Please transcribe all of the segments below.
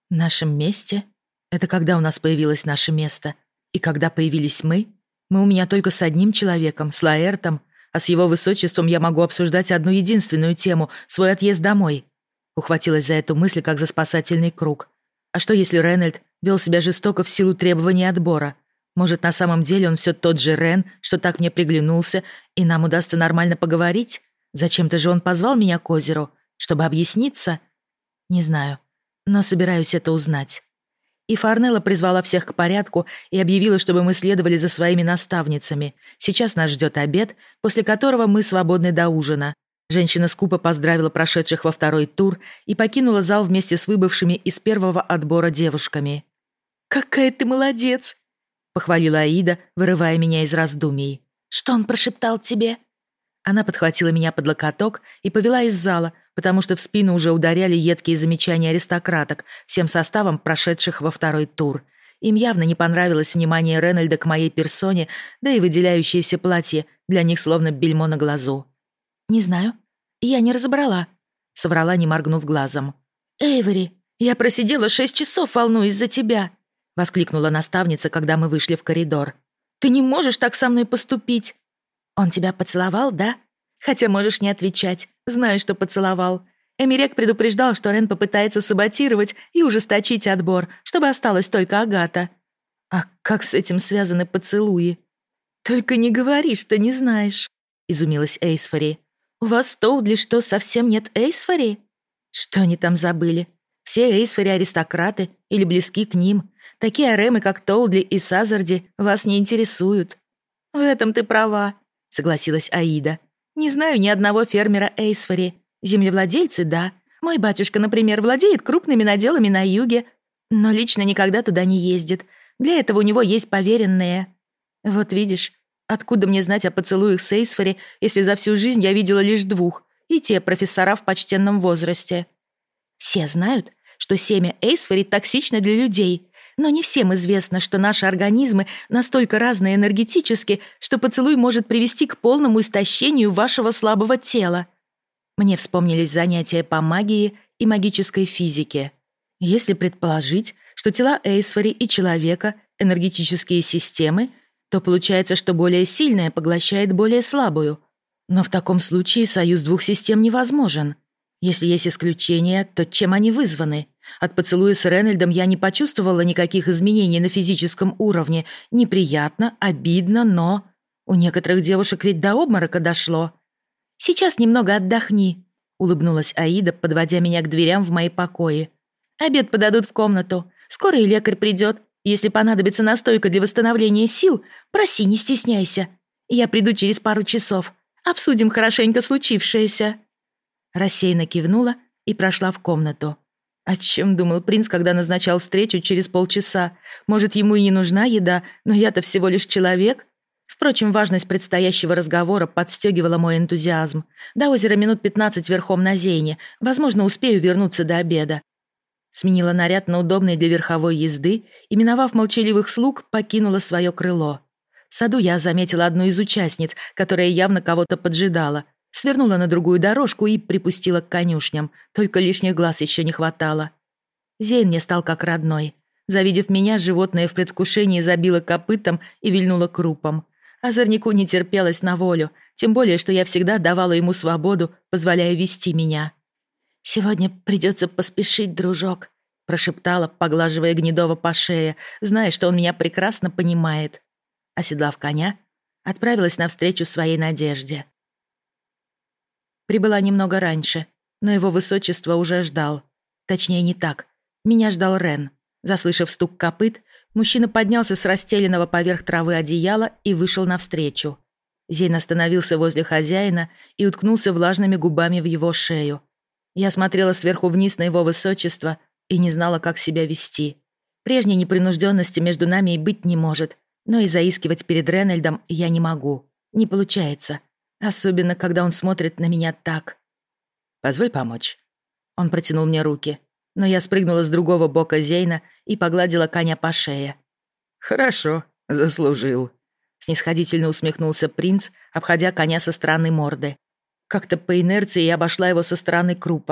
Нашем месте? Это когда у нас появилось наше место? И когда появились мы? Мы у меня только с одним человеком, с Лаэртом, а с его высочеством я могу обсуждать одну единственную тему — свой отъезд домой. Ухватилась за эту мысль, как за спасательный круг. А что, если Ренальд вел себя жестоко в силу требований отбора? Может, на самом деле он все тот же Рен, что так мне приглянулся, и нам удастся нормально поговорить? Зачем-то же он позвал меня к озеру, чтобы объясниться? Не знаю, но собираюсь это узнать. И Фарнелла призвала всех к порядку и объявила, чтобы мы следовали за своими наставницами. Сейчас нас ждет обед, после которого мы свободны до ужина. Женщина скупо поздравила прошедших во второй тур и покинула зал вместе с выбывшими из первого отбора девушками. «Какая ты молодец!» — похвалила Аида, вырывая меня из раздумий. «Что он прошептал тебе?» Она подхватила меня под локоток и повела из зала, потому что в спину уже ударяли едкие замечания аристократок, всем составом прошедших во второй тур. Им явно не понравилось внимание Ренальда к моей персоне, да и выделяющееся платье для них словно бельмо на глазу. «Не знаю. Я не разобрала», — соврала, не моргнув глазом. «Эйвори, я просидела 6 часов, волнуясь за тебя», — воскликнула наставница, когда мы вышли в коридор. «Ты не можешь так со мной поступить». «Он тебя поцеловал, да? Хотя можешь не отвечать. Знаю, что поцеловал. Эмирек предупреждал, что Рен попытается саботировать и ужесточить отбор, чтобы осталась только Агата. А как с этим связаны поцелуи?» «Только не говори, что не знаешь», — изумилась Эйсфори. «У вас в Тоудли что, совсем нет Эйсфори?» «Что они там забыли? Все Эйсфори аристократы или близки к ним. Такие аремы, как Тоудли и Сазарди, вас не интересуют». «В этом ты права», — согласилась Аида. «Не знаю ни одного фермера Эйсфори. Землевладельцы, да. Мой батюшка, например, владеет крупными наделами на юге, но лично никогда туда не ездит. Для этого у него есть поверенные. Вот видишь, откуда мне знать о поцелуях с Эйсфори, если за всю жизнь я видела лишь 2, и те профессора в почтенном возрасте?» «Все знают, что семя Эйсфори токсично для людей, но не всем известно, что наши организмы настолько разные энергетически, что поцелуй может привести к полному истощению вашего слабого тела». Мне вспомнились занятия по магии и магической физике. Если предположить, что тела Эйсфори и человека — энергетические системы, то получается, что более сильная поглощает более слабую. Но в таком случае союз 2 систем невозможен. Если есть исключения, то чем они вызваны? От поцелуя с Ренальдом я не почувствовала никаких изменений на физическом уровне. Неприятно, обидно, но... У некоторых девушек ведь до обморока дошло. «Сейчас немного отдохни», — улыбнулась Аида, подводя меня к дверям в мои покои. «Обед подадут в комнату. Скоро и лекарь придет. Если понадобится настойка для восстановления сил, проси, не стесняйся. Я приду через пару часов. Обсудим хорошенько случившееся». Рассеянно кивнула и прошла в комнату. О чем думал принц, когда назначал встречу через полчаса? Может, ему и не нужна еда, но я-то всего лишь человек? Впрочем, важность предстоящего разговора подстегивала мой энтузиазм. До озера минут 15 верхом на Зейне. Возможно, успею вернуться до обеда. Сменила наряд на удобный для верховой езды и, миновав молчаливых слуг, покинула свое крыло. В саду я заметила одну из участниц, которая явно кого-то поджидала. Свернула на другую дорожку и припустила к конюшням. Только лишних глаз еще не хватало. Зейн мне стал как родной. Завидев меня, животное в предвкушении забило копытом и вильнуло крупом. Озорнику не терпелось на волю, тем более, что я всегда давала ему свободу, позволяя вести меня. «Сегодня придется поспешить, дружок», — прошептала, поглаживая Гнедова по шее, зная, что он меня прекрасно понимает. Оседлав коня, отправилась навстречу своей надежде. Прибыла немного раньше, но его высочество уже ждал. Точнее, не так. Меня ждал Рен. Заслышав стук копыт, мужчина поднялся с расстеленного поверх травы одеяла и вышел навстречу. Зейн остановился возле хозяина и уткнулся влажными губами в его шею. Я смотрела сверху вниз на его высочество и не знала, как себя вести. Прежней непринужденности между нами и быть не может, но и заискивать перед Ренальдом я не могу. Не получается. Особенно, когда он смотрит на меня так. «Позволь помочь». Он протянул мне руки, но я спрыгнула с другого бока Зейна и погладила коня по шее. «Хорошо, заслужил», — снисходительно усмехнулся принц, обходя коня со стороны морды. Как-то по инерции я обошла его со стороны крупа.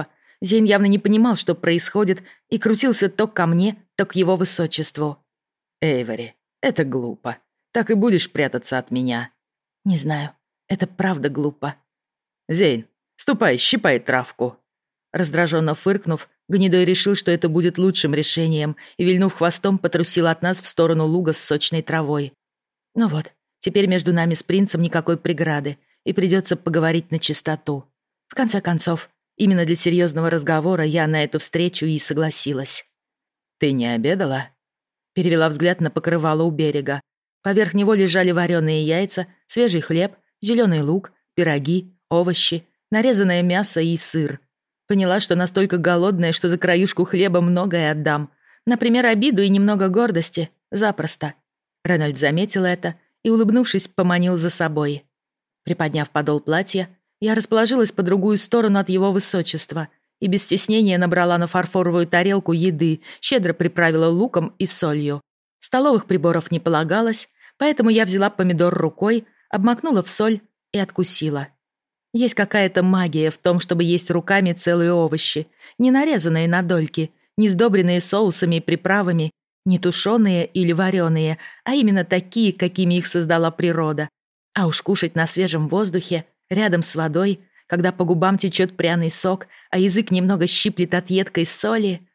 Зейн явно не понимал, что происходит, и крутился то ко мне, то к его высочеству. «Эйвори, это глупо. Так и будешь прятаться от меня». «Не знаю. Это правда глупо». «Зейн, ступай, щипай травку». Раздраженно фыркнув, Гнедой решил, что это будет лучшим решением, и, вильнув хвостом, потрусил от нас в сторону луга с сочной травой. Ну вот, теперь между нами с принцем никакой преграды, и придется поговорить на чистоту. В конце концов, именно для серьезного разговора я на эту встречу и согласилась. «Ты не обедала?» Перевела взгляд на покрывало у берега. Поверх него лежали вареные яйца, свежий хлеб, зеленый лук, пироги, овощи, нарезанное мясо и сыр. Поняла, что настолько голодная, что за краюшку хлеба многое отдам. Например, обиду и немного гордости. Запросто. Ренальд заметил это и, улыбнувшись, поманил за собой. Приподняв подол платья, я расположилась по другую сторону от его высочества и без стеснения набрала на фарфоровую тарелку еды, щедро приправила луком и солью. Столовых приборов не полагалось, поэтому я взяла помидор рукой, обмакнула в соль и откусила. Есть какая-то магия в том, чтобы есть руками целые овощи, не нарезанные на дольки, не сдобренные соусами и приправами, не тушеные или вареные, а именно такие, какими их создала природа. А уж кушать на свежем воздухе, рядом с водой, когда по губам течет пряный сок, а язык немного щиплет от едкой соли.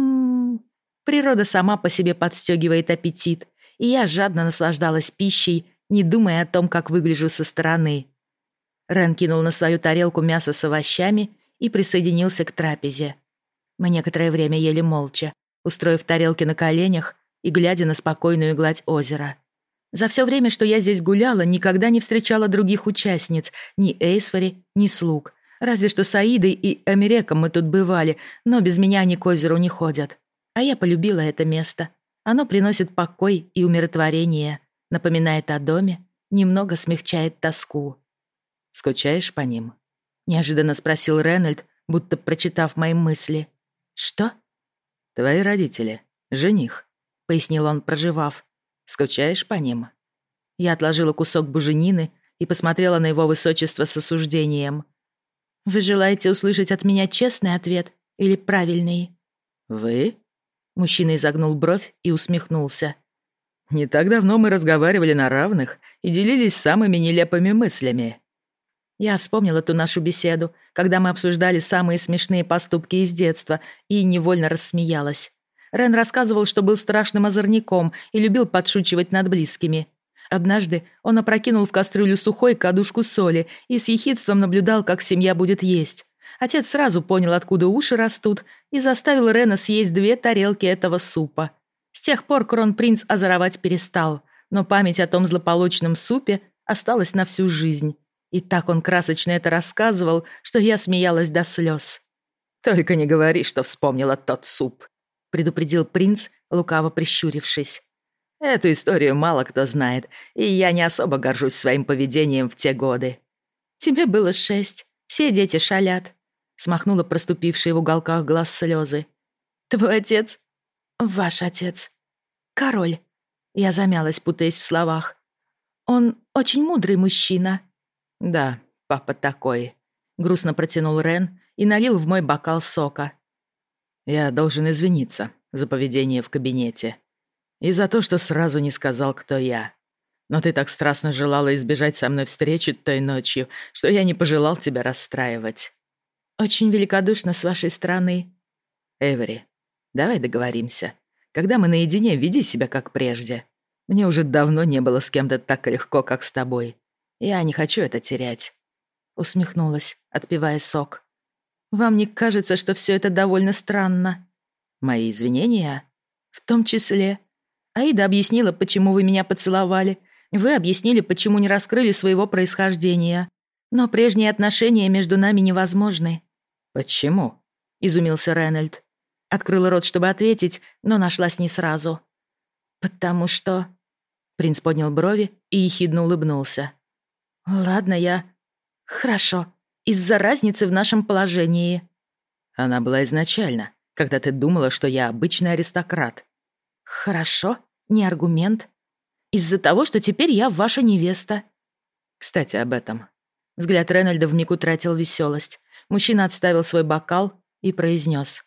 Природа сама по себе подстегивает аппетит, и я жадно наслаждалась пищей, не думая о том, как выгляжу со стороны. Рен кинул на свою тарелку мясо с овощами и присоединился к трапезе. Мы некоторое время ели молча, устроив тарелки на коленях и глядя на спокойную гладь озера. За все время, что я здесь гуляла, никогда не встречала других участниц, ни Эйсфори, ни слуг. Разве что с Аидой и Эмиреком мы тут бывали, но без меня они к озеру не ходят. А я полюбила это место. Оно приносит покой и умиротворение, напоминает о доме, немного смягчает тоску. «Скучаешь по ним?» — неожиданно спросил Ренальд, будто прочитав мои мысли. «Что?» «Твои родители. Жених», — пояснил он, проживав. «Скучаешь по ним?» Я отложила кусок буженины и посмотрела на его высочество с осуждением. «Вы желаете услышать от меня честный ответ или правильный?» «Вы?» Мужчина изогнул бровь и усмехнулся. «Не так давно мы разговаривали на равных и делились самыми нелепыми мыслями». Я вспомнила ту нашу беседу, когда мы обсуждали самые смешные поступки из детства, и невольно рассмеялась. Рен рассказывал, что был страшным озорником и любил подшучивать над близкими. Однажды он опрокинул в кастрюлю сухой кадушку соли и с ехидством наблюдал, как семья будет есть. Отец сразу понял, откуда уши растут, и заставил Рена съесть 2 тарелки этого супа. С тех пор кронпринц озоровать перестал, но память о том злополучном супе осталась на всю жизнь. И так он красочно это рассказывал, что я смеялась до слез. «Только не говори, что вспомнила тот суп», — предупредил принц, лукаво прищурившись. «Эту историю мало кто знает, и я не особо горжусь своим поведением в те годы». «Тебе было 6, все дети шалят», — смахнула проступившие в уголках глаз слезы. «Твой отец? Ваш отец. Король». Я замялась, путаясь в словах. «Он очень мудрый мужчина». «Да, папа такой», — грустно протянул Рен и налил в мой бокал сока. «Я должен извиниться за поведение в кабинете и за то, что сразу не сказал, кто я. Но ты так страстно желала избежать со мной встречи той ночью, что я не пожелал тебя расстраивать». «Очень великодушно с вашей стороны». «Эйвори, давай договоримся. Когда мы наедине, веди себя как прежде. Мне уже давно не было с кем-то так легко, как с тобой. Я не хочу это терять». Усмехнулась, отпивая сок. «Вам не кажется, что все это довольно странно?» «Мои извинения?» «В том числе. Аида объяснила, почему вы меня поцеловали. Вы объяснили, почему не раскрыли своего происхождения. Но прежние отношения между нами невозможны». «Почему?» — изумился Ренальд. Открыла рот, чтобы ответить, но нашлась не сразу. «Потому что...» Принц поднял брови и ехидно улыбнулся. «Ладно, я... Хорошо. Из-за разницы в нашем положении». «Она была изначально, когда ты думала, что я обычный аристократ». «Хорошо. Не аргумент. Из-за того, что теперь я ваша невеста». «Кстати, об этом». Взгляд Ренальда вмиг утратил веселость. Мужчина отставил свой бокал, и произнес: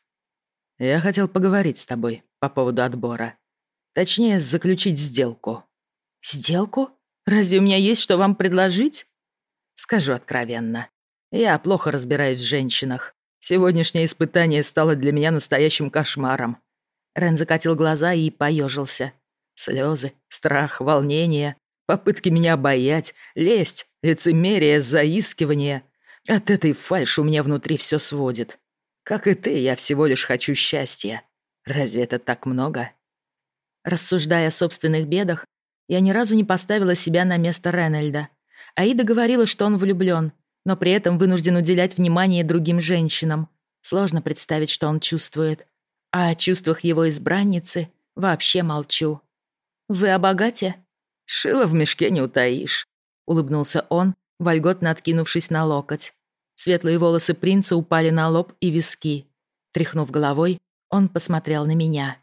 «Я хотел поговорить с тобой по поводу отбора. Точнее, заключить сделку». «Сделку? Разве у меня есть что вам предложить?» Скажу откровенно. Я плохо разбираюсь в женщинах. Сегодняшнее испытание стало для меня настоящим кошмаром. Рен закатил глаза и поежился. Слезы, страх, волнение, попытки меня обаять, лесть, лицемерие, заискивание. От этой фальши у меня внутри все сводит. Как и ты, я всего лишь хочу счастья. Разве это так много? Рассуждая о собственных бедах, я ни разу не поставила себя на место Ренальда. Аида говорила, что он влюблён, но при этом вынужден уделять внимание другим женщинам. Сложно представить, что он чувствует. А о чувствах его избранницы вообще молчу. «Вы о богате?» «Шило в мешке не утаишь», — улыбнулся он, вольготно откинувшись на локоть. Светлые волосы принца упали на лоб и виски. Тряхнув головой, он посмотрел на меня.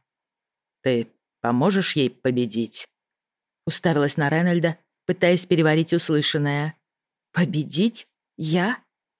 «Ты поможешь ей победить?» Уставилась на Ренальда, пытаясь переварить услышанное. «Победить? Я?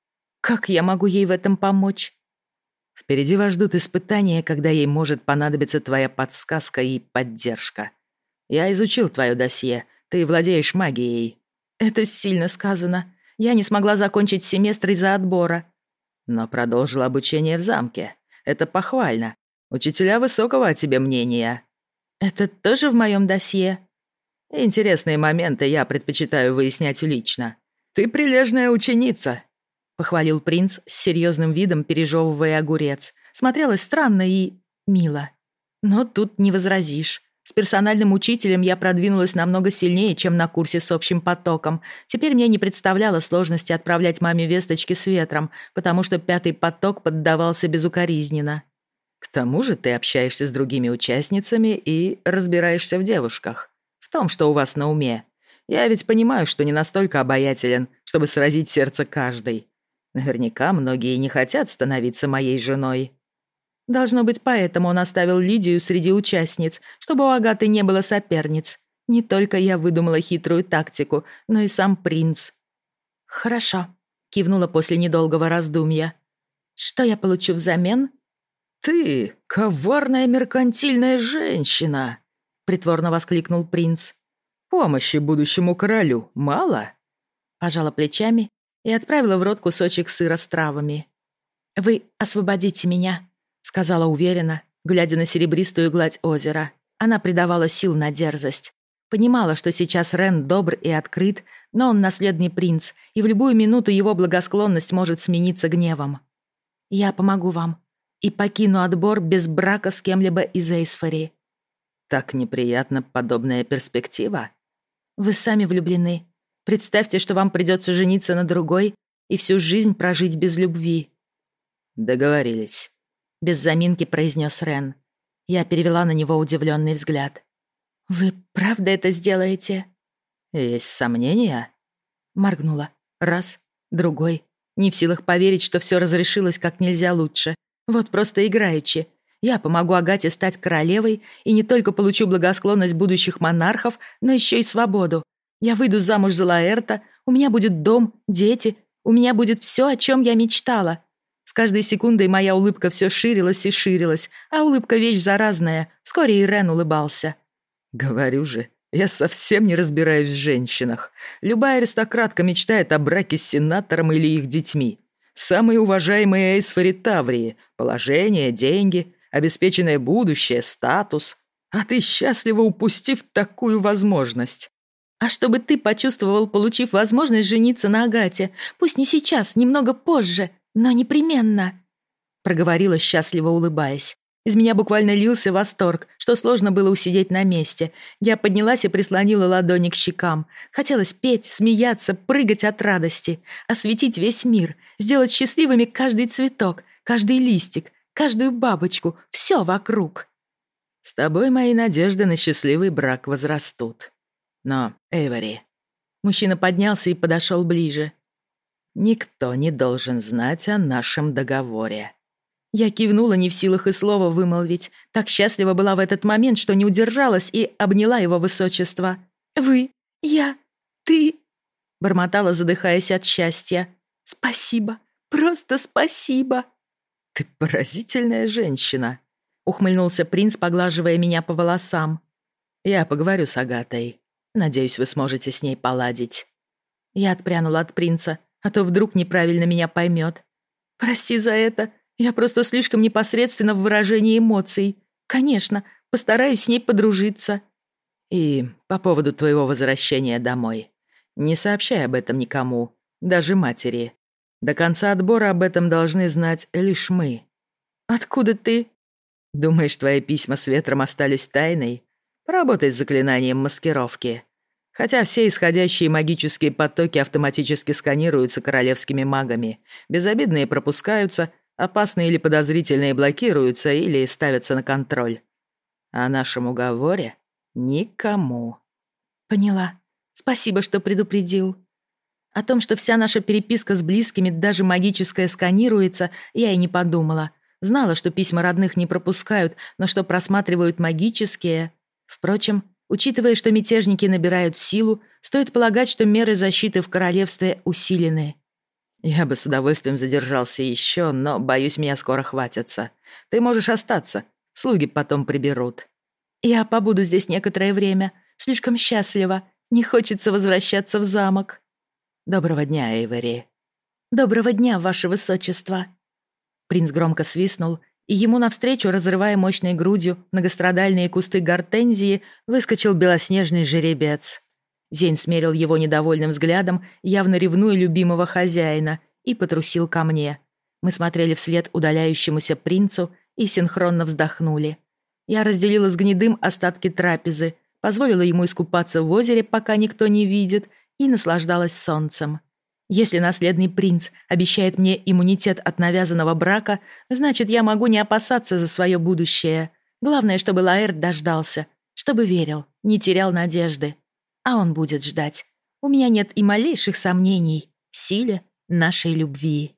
Как я могу ей в этом помочь?» «Впереди вас ждут испытания, когда ей может понадобиться твоя подсказка и поддержка. Я изучил твое досье, ты владеешь магией». «Это сильно сказано. Я не смогла закончить семестр из-за отбора». «Но продолжил обучение в замке. Это похвально. Учителя высокого о тебе мнения». «Это тоже в моем досье?» «Интересные моменты я предпочитаю выяснять лично. Ты прилежная ученица», — похвалил принц с серьезным видом, пережевывая огурец. Смотрелось странно и мило. Но тут не возразишь. С персональным учителем я продвинулась намного сильнее, чем на курсе с общим потоком. Теперь мне не представляло сложности отправлять маме весточки с ветром, потому что 5-й поток поддавался безукоризненно. «К тому же ты общаешься с другими участницами и разбираешься в девушках. В том, что у вас на уме. Я ведь понимаю, что не настолько обаятелен, чтобы сразить сердце каждой. Наверняка многие не хотят становиться моей женой». Должно быть, поэтому он оставил Лидию среди участниц, чтобы у Агаты не было соперниц. Не только я выдумала хитрую тактику, но и сам принц. «Хорошо», — кивнула после недолгого раздумья. «Что я получу взамен?» «Ты коварная меркантильная женщина!» — притворно воскликнул принц. «Помощи будущему королю мало?» Пожала плечами и отправила в рот кусочек сыра с травами. «Вы освободите меня», — сказала уверенно, глядя на серебристую гладь озера. Она придавала сил на дерзость. Понимала, что сейчас Рен добр и открыт, но он наследный принц, и в любую минуту его благосклонность может смениться гневом. «Я помогу вам и покину отбор без брака с кем-либо из Эйсфори». «Так неприятна подобная перспектива?» «Вы сами влюблены. Представьте, что вам придется жениться на другой и всю жизнь прожить без любви». «Договорились», — без заминки произнес Рен. Я перевела на него удивленный взгляд. «Вы правда это сделаете?» «Есть сомнения?» Моргнула. Раз, другой. Не в силах поверить, что все разрешилось как нельзя лучше. Вот просто играючи. Я помогу Агате стать королевой и не только получу благосклонность будущих монархов, но еще и свободу. Я выйду замуж за Лаэрта, у меня будет дом, дети, у меня будет все, о чем я мечтала. С каждой секундой моя улыбка все ширилась и ширилась, а улыбка вещь заразная. Вскоре и Рен улыбался. «Говорю же, я совсем не разбираюсь в женщинах. Любая аристократка мечтает о браке с сенатором или их детьми. Самые уважаемые Эйсфори Таврии, положение, деньги, обеспеченное будущее, статус. А ты счастлива, упустив такую возможность». «А чтобы ты почувствовал, получив возможность жениться на Агате, пусть не сейчас, немного позже, но непременно», — проговорила, счастливо улыбаясь. Из меня буквально лился восторг, что сложно было усидеть на месте. Я поднялась и прислонила ладони к щекам. Хотелось петь, смеяться, прыгать от радости, осветить весь мир, сделать счастливыми каждый цветок, каждый листик, каждую бабочку, все вокруг. «С тобой мои надежды на счастливый брак возрастут. Но, Эйвори...» Мужчина поднялся и подошел ближе. «Никто не должен знать о нашем договоре». Я кивнула, не в силах и слова вымолвить. Так счастлива была в этот момент, что не удержалась и обняла его высочество. «Вы, я, ты...» бормотала, задыхаясь от счастья. «Спасибо, просто спасибо!» «Ты поразительная женщина», — ухмыльнулся принц, поглаживая меня по волосам. «Я поговорю с Агатой. Надеюсь, вы сможете с ней поладить». Я отпрянула от принца, а то вдруг неправильно меня поймет. «Прости за это. Я просто слишком непосредственно в выражении эмоций. Конечно, постараюсь с ней подружиться». «И по поводу твоего возвращения домой. Не сообщай об этом никому, даже матери. До конца отбора об этом должны знать лишь мы». «Откуда ты?» «Думаешь, твои письма с ветром остались тайной? Поработай с заклинанием маскировки. Хотя все исходящие магические потоки автоматически сканируются королевскими магами. Безобидные пропускаются, опасные или подозрительные блокируются или ставятся на контроль. О нашем уговоре никому». «Поняла. Спасибо, что предупредил». О том, что вся наша переписка с близкими, даже магическая, сканируется, я и не подумала. Знала, что письма родных не пропускают, но что просматривают магические. Впрочем, учитывая, что мятежники набирают силу, стоит полагать, что меры защиты в королевстве усилены. Я бы с удовольствием задержался еще, но, боюсь, меня скоро хватятся. Ты можешь остаться, слуги потом приберут. Я побуду здесь некоторое время. Слишком счастлива. Не хочется возвращаться в замок. Доброго дня, Эйвери. Доброго дня, ваше высочество. Принц громко свистнул, и ему навстречу, разрывая мощной грудью многострадальные кусты гортензии, выскочил белоснежный жеребец. Зейн смерил его недовольным взглядом, явно ревнуя любимого хозяина, и потрусил ко мне. Мы смотрели вслед удаляющемуся принцу и синхронно вздохнули. Я разделила с гнедым остатки трапезы, позволила ему искупаться в озере, пока никто не видит, и наслаждалась солнцем. Если наследный принц обещает мне иммунитет от навязанного брака, значит, я могу не опасаться за свое будущее. Главное, чтобы Лаэрт дождался, чтобы верил, не терял надежды. А он будет ждать. У меня нет и малейших сомнений в силе нашей любви.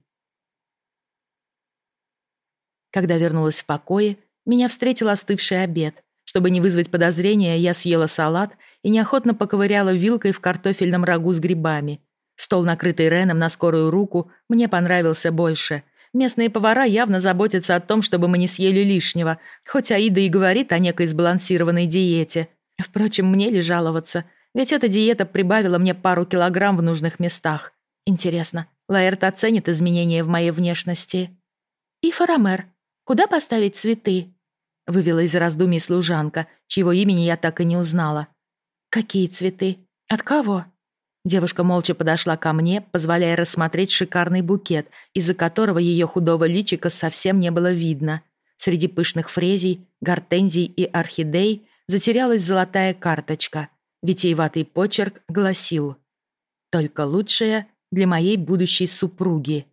Когда вернулась в покое, меня встретил остывший обед. Чтобы не вызвать подозрения, я съела салат и неохотно поковыряла вилкой в картофельном рагу с грибами. Стол, накрытый Реном на скорую руку, мне понравился больше. Местные повара явно заботятся о том, чтобы мы не съели лишнего, хоть Аида и говорит о некой сбалансированной диете. Впрочем, мне ли жаловаться? Ведь эта диета прибавила мне пару килограмм в нужных местах. Интересно, Лаэрт оценит изменения в моей внешности? «И Фарамер, куда поставить цветы?» Вывела из раздумий служанка, чьего имени я так и не узнала. «Какие цветы? От кого?» Девушка молча подошла ко мне, позволяя рассмотреть шикарный букет, из-за которого ее худого личика совсем не было видно. Среди пышных фрезий, гортензий и орхидей затерялась золотая карточка. Витиеватый почерк гласил: «Только лучшее для моей будущей супруги.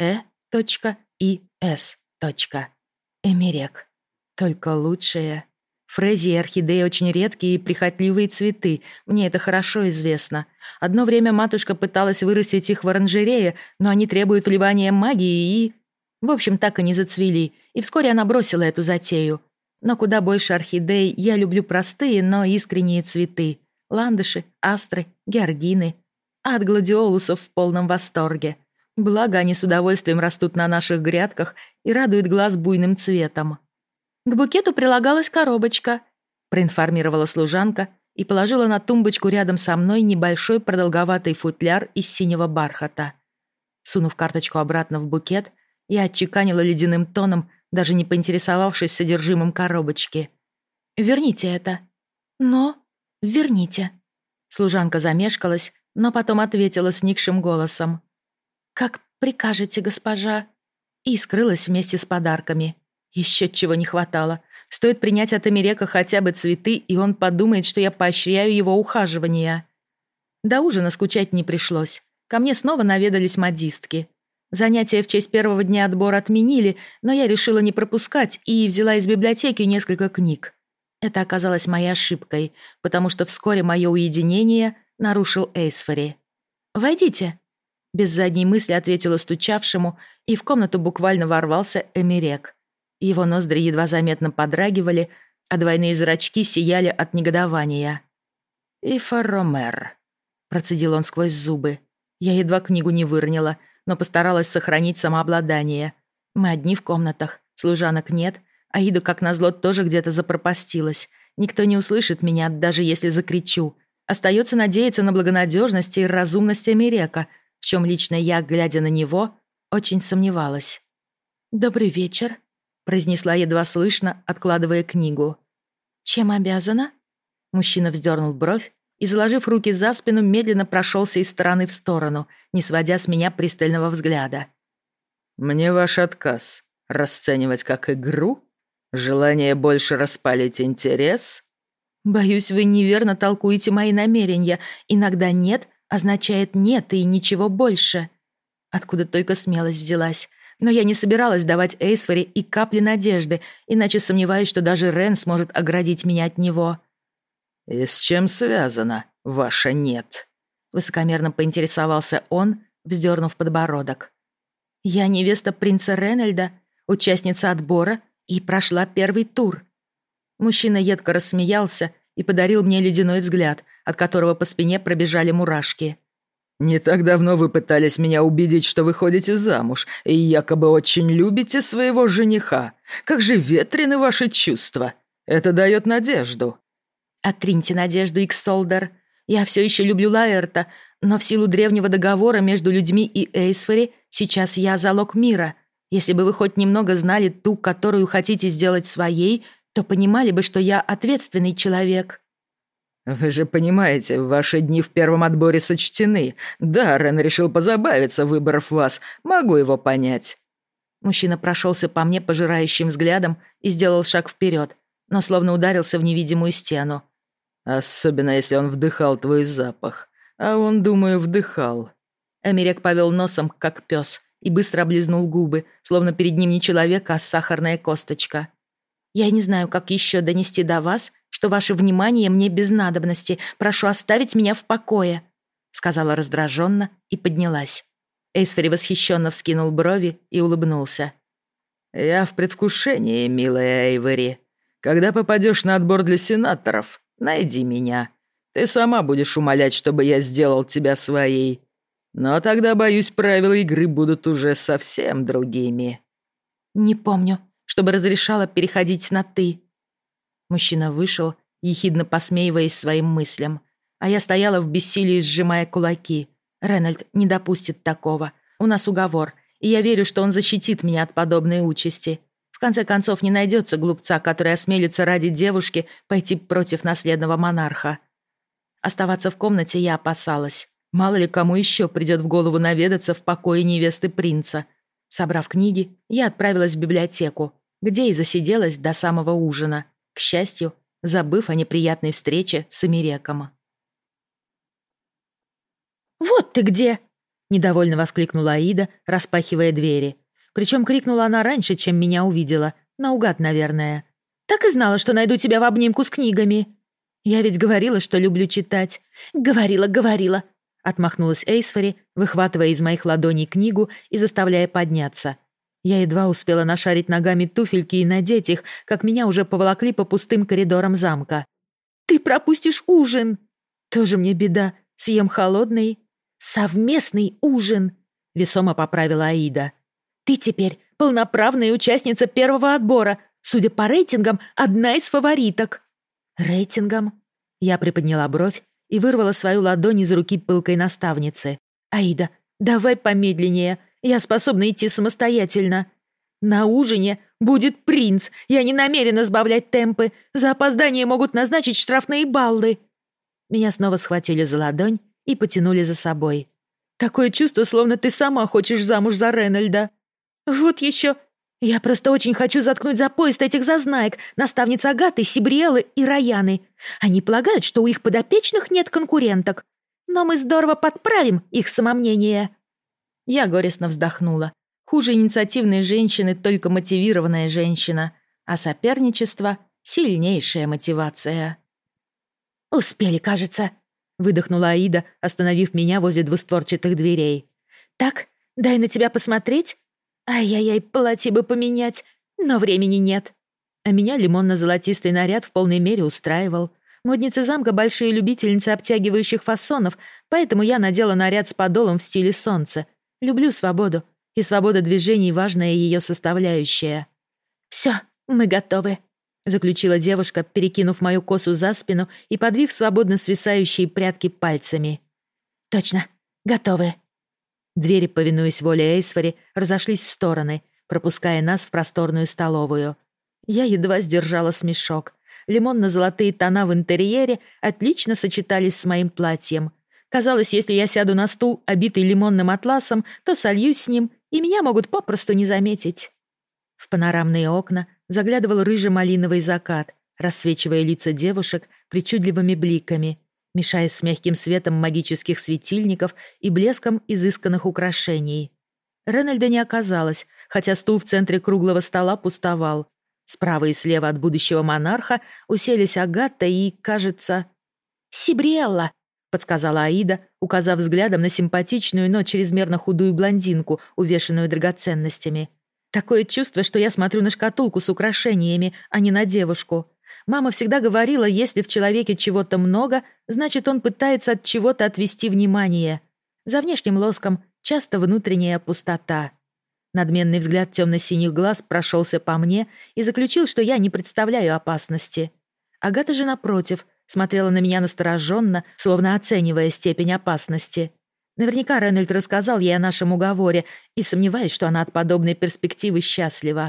Э.И.С. Эмерек. Только лучшее». Фрезии и орхидеи очень редкие и прихотливые цветы, мне это хорошо известно. Одно время матушка пыталась вырастить их в оранжерее, но они требуют вливания магии и... В общем, так и не зацвели, и вскоре она бросила эту затею. Но куда больше орхидей я люблю простые, но искренние цветы. Ландыши, астры, георгины. А от гладиолусов в полном восторге. Благо, они с удовольствием растут на наших грядках и радуют глаз буйным цветом. «К букету прилагалась коробочка», — проинформировала служанка и положила на тумбочку рядом со мной небольшой продолговатый футляр из синего бархата. Сунув карточку обратно в букет, я отчеканила ледяным тоном, даже не поинтересовавшись содержимым коробочки. «Верните это». «Но верните». Служанка замешкалась, но потом ответила сникшим голосом: «Как прикажете, госпожа», и скрылась вместе с подарками. Еще чего не хватало. Стоит принять от Эмерека хотя бы цветы, и он подумает, что я поощряю его ухаживания. До ужина скучать не пришлось. Ко мне снова наведались модистки. Занятия в честь первого дня отбора отменили, но я решила не пропускать и взяла из библиотеки несколько книг. Это оказалось моей ошибкой, потому что вскоре мое уединение нарушил Эйсфори. «Войдите», — без задней мысли ответила стучавшему, и в комнату буквально ворвался Эмерек. Его ноздри едва заметно подрагивали, а двойные зрачки сияли от негодования. «И Фаромер», — процедил он сквозь зубы. Я едва книгу не выронила, но постаралась сохранить самообладание. Мы одни в комнатах, служанок нет, Аида, как назло, тоже где-то запропастилась. Никто не услышит меня, даже если закричу. Остается надеяться на благонадежность и разумность Эмирека, в чем лично я, глядя на него, очень сомневалась. «Добрый вечер», — произнесла едва слышно, откладывая книгу. «Чем обязана?» Мужчина вздернул бровь и, заложив руки за спину, медленно прошелся из стороны в сторону, не сводя с меня пристального взгляда. «Мне ваш отказ расценивать как игру? Желание больше распалить интерес?» «Боюсь, вы неверно толкуете мои намерения. Иногда «нет» означает «нет» и ничего больше». Откуда только смелость взялась. Но я не собиралась давать Эйсфери и капли надежды, иначе сомневаюсь, что даже Рен сможет оградить меня от него. «И с чем связано ваше «нет»?» Высокомерно поинтересовался он, вздернув подбородок. «Я невеста принца Ренальда, участница отбора и прошла первый тур». Мужчина едко рассмеялся и подарил мне ледяной взгляд, от которого по спине пробежали мурашки. «Не так давно вы пытались меня убедить, что вы ходите замуж и якобы очень любите своего жениха. Как же ветрены ваши чувства. Это дает надежду». «Отриньте надежду, Иксолдер. Я все еще люблю Лаэрта, но в силу древнего договора между людьми и Эйсфери сейчас я залог мира. Если бы вы хоть немного знали ту, которую хотите сделать своей, то понимали бы, что я ответственный человек». «Вы же понимаете, ваши дни в первом отборе сочтены. Да, Рен решил позабавиться, выбрав вас. Могу его понять». Мужчина прошелся по мне пожирающим взглядом и сделал шаг вперед, но словно ударился в невидимую стену. «Особенно, если он вдыхал твой запах. А он, думаю, вдыхал». Эмирек повел носом, как пес, и быстро облизнул губы, словно перед ним не человек, а сахарная косточка. «Я не знаю, как еще донести до вас, что ваше внимание мне без надобности. Прошу оставить меня в покое», — сказала раздраженно и поднялась. Эйсфери восхищенно вскинул брови и улыбнулся. «Я в предвкушении, милая Эйвери. Когда попадешь на отбор для сенаторов, найди меня. Ты сама будешь умолять, чтобы я сделал тебя своей. Но тогда, боюсь, правила игры будут уже совсем другими». «Не помню, чтобы разрешала переходить на «ты». Мужчина вышел, ехидно посмеиваясь своим мыслям. А я стояла в бессилии, сжимая кулаки. Ренальд не допустит такого. У нас уговор, и я верю, что он защитит меня от подобной участи. В конце концов, не найдется глупца, который осмелится ради девушки пойти против наследного монарха. Оставаться в комнате я опасалась. Мало ли кому еще придет в голову наведаться в покое невесты принца. Собрав книги, я отправилась в библиотеку, где и засиделась до самого ужина, к счастью, забыв о неприятной встрече с Эмиреком. «Вот ты где!» — недовольно воскликнула Аида, распахивая двери. Причем крикнула она раньше, чем меня увидела. Наугад, наверное. «Так и знала, что найду тебя в обнимку с книгами». «Я ведь говорила, что люблю читать». «Говорила», — отмахнулась Эйсфери, выхватывая из моих ладоней книгу и заставляя подняться. Я едва успела нашарить ногами туфельки и надеть их, как меня уже поволокли по пустым коридорам замка. «Ты пропустишь ужин!» «Тоже мне беда. Съем холодный». «Совместный ужин!» — весомо поправила Аида. «Ты теперь полноправная участница первого отбора. Судя по рейтингам, одна из фавориток». «Рейтингам?» Я приподняла бровь и вырвала свою ладонь из руки пылкой наставницы. «Аида, давай помедленнее. Я способна идти самостоятельно. На ужине будет принц. Я не намерена сбавлять темпы. За опоздание могут назначить штрафные баллы». Меня снова схватили за ладонь и потянули за собой. «Такое чувство, словно ты сама хочешь замуж за Ренальда». «Вот еще. Я просто очень хочу заткнуть за пояс этих зазнаек, наставниц Агаты, Сибриэлы и Раяны. Они полагают, что у их подопечных нет конкуренток. Но мы здорово подправим их самомнение». Я горестно вздохнула. Хуже инициативной женщины только мотивированная женщина, а соперничество — сильнейшая мотивация. «Успели, кажется», — выдохнула Аида, остановив меня возле двустворчатых дверей. «Так, дай на тебя посмотреть. Ай-яй-яй, платье бы поменять, но времени нет». А меня лимонно-золотистый наряд в полной мере устраивал. Модницы замка — большие любительницы обтягивающих фасонов, поэтому я надела наряд с подолом в стиле солнца. Люблю свободу и свобода движений — важная ее составляющая. «Все, мы готовы», — заключила девушка, перекинув мою косу за спину и подвив свободно свисающие прядки пальцами. «Точно, готовы». Двери, повинуясь воле Эйсфори, разошлись в стороны, пропуская нас в просторную столовую. Я едва сдержала смешок. Лимонно-золотые тона в интерьере отлично сочетались с моим платьем. Казалось, если я сяду на стул, обитый лимонным атласом, то сольюсь с ним, и меня могут попросту не заметить. В панорамные окна заглядывал рыже-малиновый закат, рассвечивая лица девушек причудливыми бликами, мешаясь с мягким светом магических светильников и блеском изысканных украшений. Ренальда не оказалось, хотя стул в центре круглого стола пустовал. Справа и слева от будущего монарха уселись Агата и, кажется... «Сибриэлла», — подсказала Аида, указав взглядом на симпатичную, но чрезмерно худую блондинку, увешанную драгоценностями. Такое чувство, что я смотрю на шкатулку с украшениями, а не на девушку. Мама всегда говорила, если в человеке чего-то много, значит, он пытается от чего-то отвести внимание. За внешним лоском часто внутренняя пустота. Надменный взгляд темно-синих глаз прошелся по мне и заключил, что я не представляю опасности. Агата же, напротив, смотрела на меня настороженно, словно оценивая степень опасности. Наверняка Ренальд рассказал ей о нашем уговоре, и сомневаюсь, что она от подобной перспективы счастлива.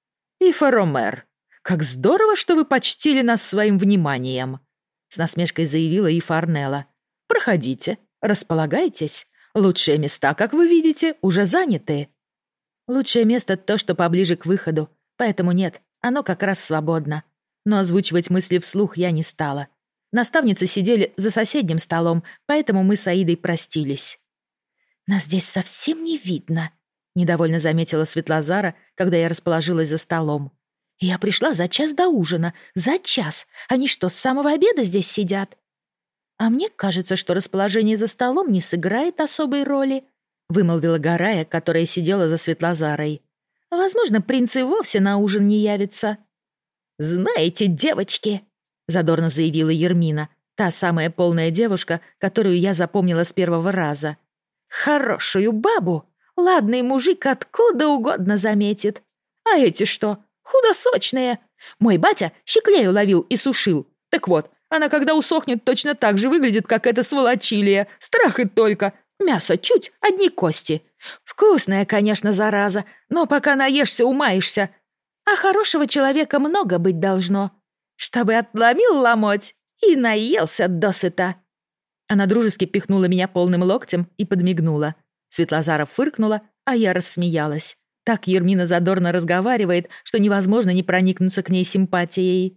«Ифа Ромер, как здорово, что вы почтили нас своим вниманием!» С насмешкой заявила Ифа Арнелла. «Проходите, располагайтесь. Лучшие места, как вы видите, уже заняты». Лучшее место то, что поближе к выходу, поэтому нет, оно как раз свободно. Но озвучивать мысли вслух я не стала. Наставницы сидели за соседним столом, поэтому мы с Аидой простились. «Нас здесь совсем не видно», — недовольно заметила Светлозара, когда я расположилась за столом. «Я пришла за час до ужина. За час! Они что, с самого обеда здесь сидят?» «А мне кажется, что расположение за столом не сыграет особой роли», — вымолвила Гарая, которая сидела за Светлозарой. «Возможно, принц и вовсе на ужин не явится». «Знаете, девочки», — задорно заявила Ермина, та самая полная девушка, которую я запомнила с первого раза. «Хорошую бабу ладный мужик откуда угодно заметит. А эти что, худосочные? Мой батя щеклею ловил и сушил. Так вот, она когда усохнет, точно так же выглядит, как эта сволочилия. Страх и только. Мясо чуть, одни кости. Вкусная, конечно, зараза, но пока наешься, умаешься. А хорошего человека много быть должно, чтобы отломил ломоть и наелся досыта». Она дружески пихнула меня полным локтем и подмигнула. Светлозара фыркнула, а я рассмеялась. Так Ермина задорно разговаривает, что невозможно не проникнуться к ней симпатией.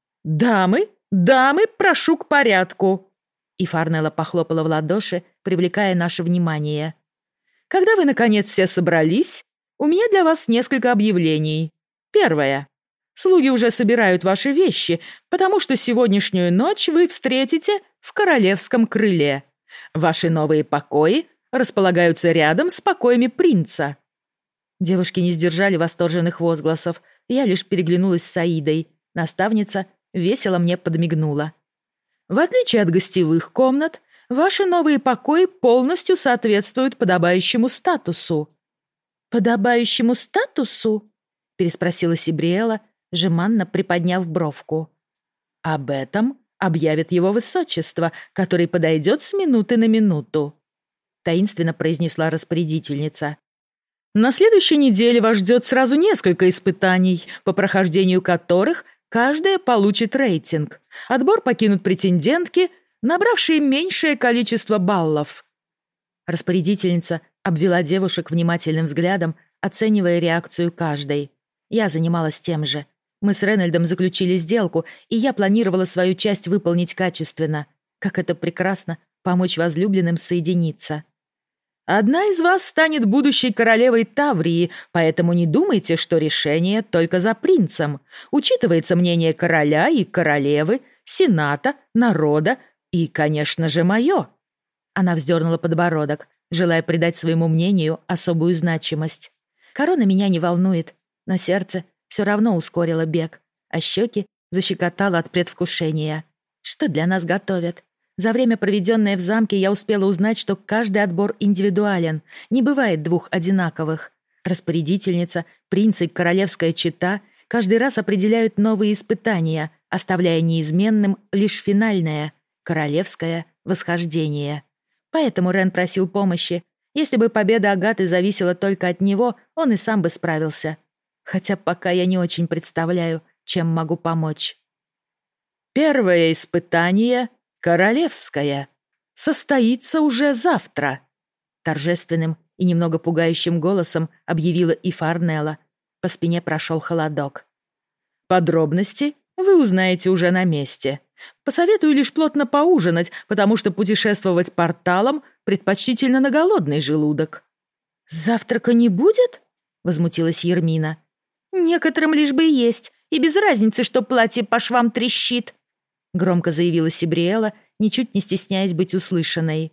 «Дамы, дамы, прошу к порядку!» И Фарнелла похлопала в ладоши, привлекая наше внимание. «Когда вы, наконец, все собрались, у меня для вас несколько объявлений. Первое. Слуги уже собирают ваши вещи, потому что сегодняшнюю ночь вы встретите в королевском крыле. Ваши новые покои располагаются рядом с покоями принца». Девушки не сдержали восторженных возгласов. Я лишь переглянулась с Аидой. Наставница весело мне подмигнула. «В отличие от гостевых комнат, ваши новые покои полностью соответствуют подобающему статусу». «Подобающему статусу?» — переспросила Сибриэлла, жеманно приподняв бровку. «Об этом объявит его высочество, который подойдет с минуты на минуту», — таинственно произнесла распорядительница. «На следующей неделе вас ждет сразу несколько испытаний, по прохождению которых каждая получит рейтинг. Отбор покинут претендентки, набравшие меньшее количество баллов». Распорядительница обвела девушек внимательным взглядом, оценивая реакцию каждой. Я занималась тем же. Мы с Ренальдом заключили сделку, и я планировала свою часть выполнить качественно. Как это прекрасно — помочь возлюбленным соединиться. «Одна из вас станет будущей королевой Таврии, поэтому не думайте, что решение только за принцем. Учитывается мнение короля и королевы, сената, народа и, конечно же, мое». Она вздернула подбородок, желая придать своему мнению особую значимость. Корона меня не волнует, но сердце все равно ускорило бег, а щеки защекотало от предвкушения. Что для нас готовят? За время, проведенное в замке, я успела узнать, что каждый отбор индивидуален, не бывает двух одинаковых. Распорядительница, принц и королевская чета каждый раз определяют новые испытания, оставляя неизменным лишь финальное — королевское восхождение. Поэтому Рен просил помощи. Если бы победа Агаты зависела только от него, он и сам бы справился. Хотя пока я не очень представляю, чем могу помочь. Первое испытание, королевское, состоится уже завтра, торжественным и немного пугающим голосом объявила Ифарнелла. По спине прошел холодок. Подробности вы узнаете уже на месте. Посоветую лишь плотно поужинать, потому что путешествовать порталом предпочтительно на голодный желудок. «Завтрака не будет?» — возмутилась Ермина. «Некоторым лишь бы есть, и без разницы, что платье по швам трещит», — громко заявила Сибриэла, ничуть не стесняясь быть услышанной.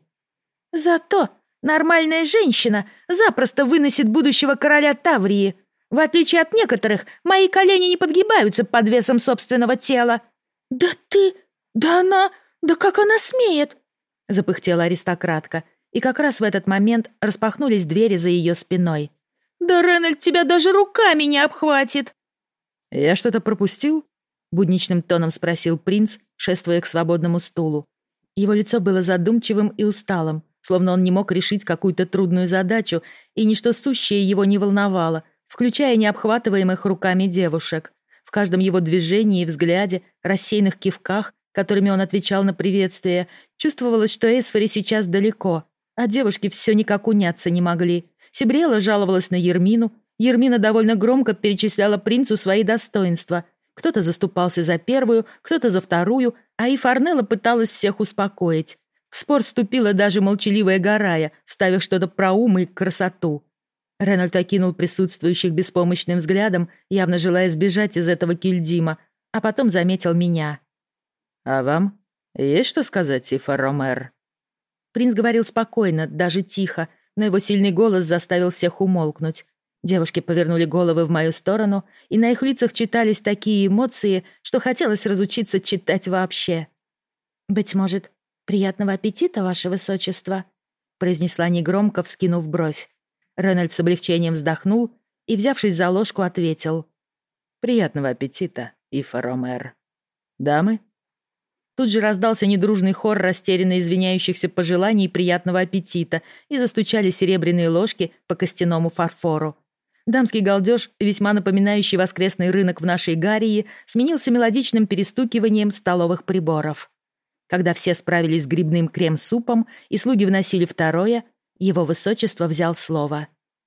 «Зато нормальная женщина запросто выносит будущего короля Таврии. В отличие от некоторых, мои колени не подгибаются под весом собственного тела». «Да ты... да она... да как она смеет?» — запыхтела аристократка, и как раз в этот момент распахнулись двери за ее спиной. «Да Ренальд тебя даже руками не обхватит!» «Я что-то пропустил?» — будничным тоном спросил принц, шествуя к свободному стулу. Его лицо было задумчивым и усталым, словно он не мог решить какую-то трудную задачу, и ничто сущее его не волновало, включая необхватываемых руками девушек. В каждом его движении и взгляде, рассеянных кивках, которыми он отвечал на приветствие, чувствовалось, что Эсфари сейчас далеко, а девушки все никак уняться не могли. Сибриэла жаловалась на Ермину, Ермина довольно громко перечисляла принцу свои достоинства. Кто-то заступался за первую, кто-то за вторую, а Ифарнелла пыталась всех успокоить. В спор вступила даже молчаливая Гарая, вставив что-то про ум и красоту. Ренальд окинул присутствующих беспомощным взглядом, явно желая сбежать из этого кильдима, а потом заметил меня. «А вам есть что сказать, Ифа Ромер?» Принц говорил спокойно, даже тихо, но его сильный голос заставил всех умолкнуть. Девушки повернули головы в мою сторону, и на их лицах читались такие эмоции, что хотелось разучиться читать вообще. «Быть может, приятного аппетита, ваше высочество?» произнесла негромко, вскинув бровь. Ренальд с облегчением вздохнул и, взявшись за ложку, ответил. «Приятного аппетита, Ифа Ромер. Дамы?» Тут же раздался недружный хор растерянно извиняющихся пожеланий приятного аппетита, и застучали серебряные ложки по костяному фарфору. Дамский галдеж, весьма напоминающий воскресный рынок в нашей Гарии, сменился мелодичным перестукиванием столовых приборов. Когда все справились с грибным крем-супом и слуги вносили второе, его высочество взял слово.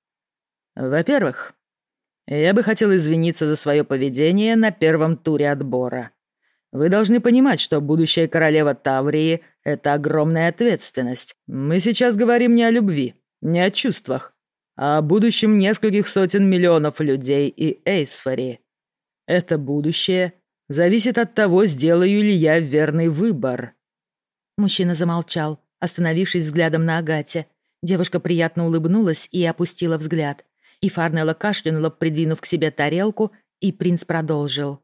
«Во-первых, я бы хотел извиниться за свое поведение на первом туре отбора. Вы должны понимать, что будущая королева Таврии — это огромная ответственность. Мы сейчас говорим не о любви, не о чувствах, а о будущем нескольких сотен миллионов людей и Эйсфари. Это будущее зависит от того, сделаю ли я верный выбор». Мужчина замолчал, остановившись взглядом на Агате. Девушка приятно улыбнулась и опустила взгляд. И Фарнелла кашлянула, придвинув к себе тарелку, и принц продолжил.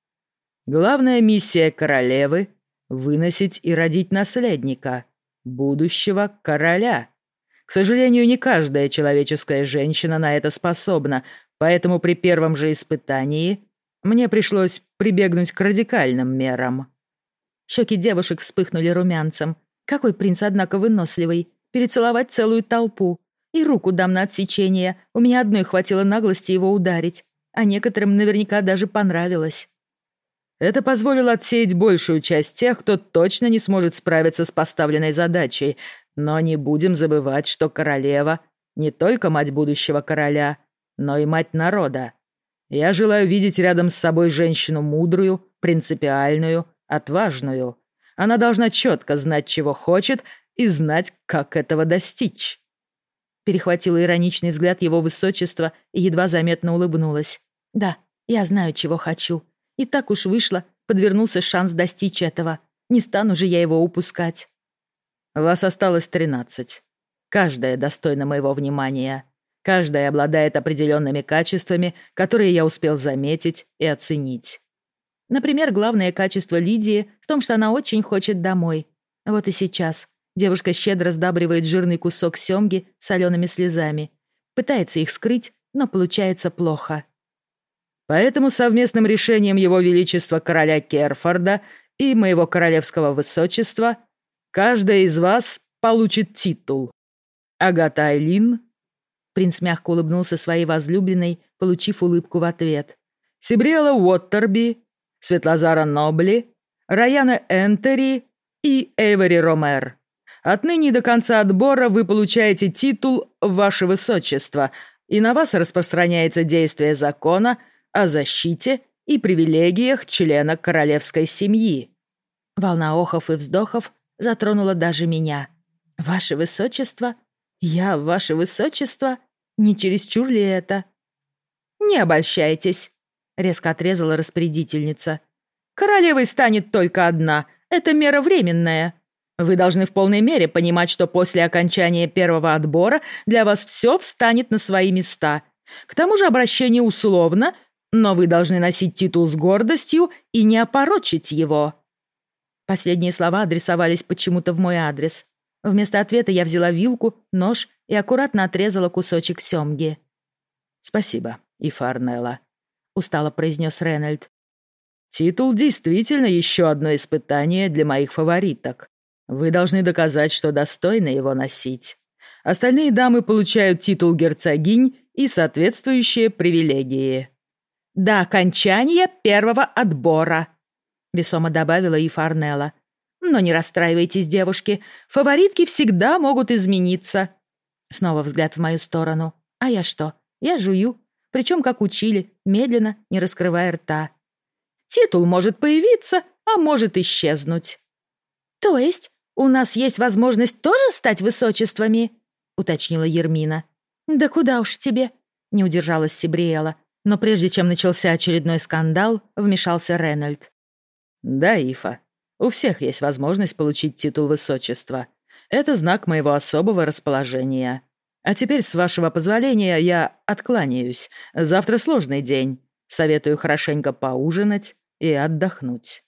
«Главная миссия королевы — выносить и родить наследника, будущего короля. К сожалению, не каждая человеческая женщина на это способна, поэтому при первом же испытании мне пришлось прибегнуть к радикальным мерам». Щеки девушек вспыхнули румянцем. Какой принц, однако, выносливый. Перецеловать целую толпу. И руку дам на отсечение. У меня одной хватило наглости его ударить. А некоторым наверняка даже понравилось. Это позволило отсеять большую часть тех, кто точно не сможет справиться с поставленной задачей. Но не будем забывать, что королева не только мать будущего короля, но и мать народа. Я желаю видеть рядом с собой женщину мудрую, принципиальную, отважную. Она должна четко знать, чего хочет, и знать, как этого достичь. Перехватила ироничный взгляд его высочества и едва заметно улыбнулась. «Да, я знаю, чего хочу. И так уж вышло, подвернулся шанс достичь этого. Не стану же я его упускать». «Вас осталось 13. Каждая достойна моего внимания. Каждая обладает определенными качествами, которые я успел заметить и оценить. Например, главное качество Лидии в том, что она очень хочет домой. Вот и сейчас девушка щедро сдабривает жирный кусок сёмги солеными слезами. Пытается их скрыть, но получается плохо. Поэтому совместным решением Его Величества короля Керфорда и моего королевского высочества каждая из вас получит титул. Агата Айлин. Принц мягко улыбнулся своей возлюбленной, получив улыбку в ответ. Сибриэла Уоттерби, Светлозара Нобли, Раяна Энтери и Эйвори Ромер. Отныне и до конца отбора вы получаете титул «Ваше Высочество», и на вас распространяется действие закона о защите и привилегиях члена королевской семьи». Волна охов и вздохов затронула даже меня. «Ваше Высочество? Я, Ваше Высочество? Не чересчур ли это?» «Не обольщайтесь», — резко отрезала распорядительница. «Королевой станет только одна. Это мера временная. Вы должны в полной мере понимать, что после окончания первого отбора для вас все встанет на свои места. К тому же обращение условно, но вы должны носить титул с гордостью и не опорочить его». Последние слова адресовались почему-то в мой адрес. Вместо ответа я взяла вилку, нож и аккуратно отрезала кусочек сёмги. «Спасибо, Ифа Арнелла», — устало произнес Ренальд. «Титул действительно еще одно испытание для моих фавориток. Вы должны доказать, что достойны его носить. Остальные дамы получают титул герцогинь и соответствующие привилегии». «До окончания первого отбора», — весомо добавила Ифа Арнелла. «Но не расстраивайтесь, девушки, фаворитки всегда могут измениться». Снова взгляд в мою сторону. А я что? Я жую. Причем, как учили, медленно, не раскрывая рта. «Титул может появиться, а может исчезнуть». «То есть у нас есть возможность тоже стать высочествами?» — уточнила Ермина. «Да куда уж тебе?» — не удержалась Сибриэла. Но прежде чем начался очередной скандал, вмешался Ренальд. «Да, Ифа, у всех есть возможность получить титул высочества. Это знак моего особого расположения. А теперь, с вашего позволения, я откланяюсь. Завтра сложный день. Советую хорошенько поужинать и отдохнуть».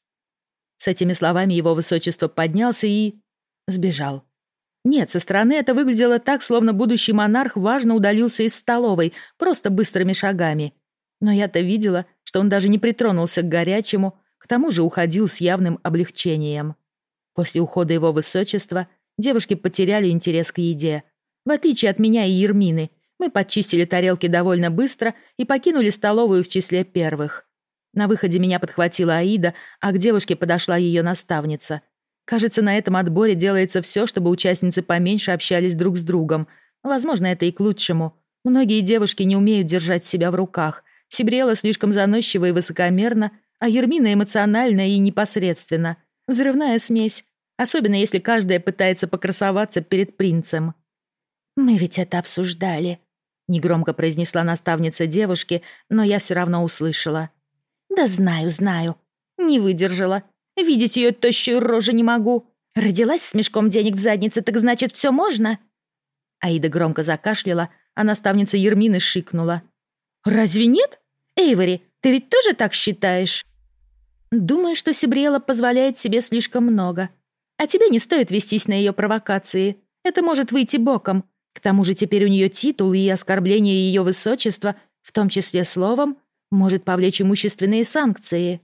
С этими словами его высочество поднялся и... сбежал. Нет, со стороны это выглядело так, словно будущий монарх важно удалился из столовой, просто быстрыми шагами. Но я-то видела, что он даже не притронулся к горячему, к тому же уходил с явным облегчением. После ухода его высочества девушки потеряли интерес к еде. В отличие от меня и Ермины, мы подчистили тарелки довольно быстро и покинули столовую в числе первых. На выходе меня подхватила Аида, а к девушке подошла ее наставница. Кажется, на этом отборе делается все, чтобы участницы поменьше общались друг с другом. Возможно, это и к лучшему. Многие девушки не умеют держать себя в руках. Сибриэла слишком заносчива и высокомерна, а Ермина эмоциональна и непосредственна. Взрывная смесь, особенно если каждая пытается покрасоваться перед принцем. «Мы ведь это обсуждали», — негромко произнесла наставница девушки, но я все равно услышала. «Да знаю, знаю. Не выдержала. Видеть ее тощую рожу не могу. Родилась с мешком денег в заднице, так значит, все можно?» Аида громко закашляла, а наставница Ермины шикнула. «Разве нет? Эйвори, ты ведь тоже так считаешь?» «Думаю, что Сибриэла позволяет себе слишком много. А тебе не стоит вестись на ее провокации. Это может выйти боком. К тому же теперь у нее титул, и оскорбление ее высочества, в том числе словом, может повлечь имущественные санкции».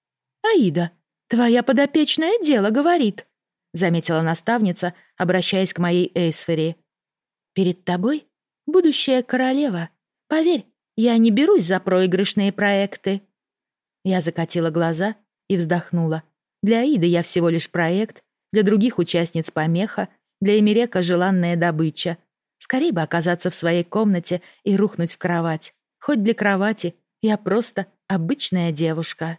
«Аида, твоя подопечная дело говорит», — заметила наставница, обращаясь к моей Эйсфери. «Перед тобой будущая королева. Поверь, я не берусь за проигрышные проекты». Я закатила глаза и вздохнула. Для Аиды я всего лишь проект, для других участниц помеха, для Эмирека желанная добыча. Скорее бы оказаться в своей комнате и рухнуть в кровать. Хоть для кровати я просто обычная девушка.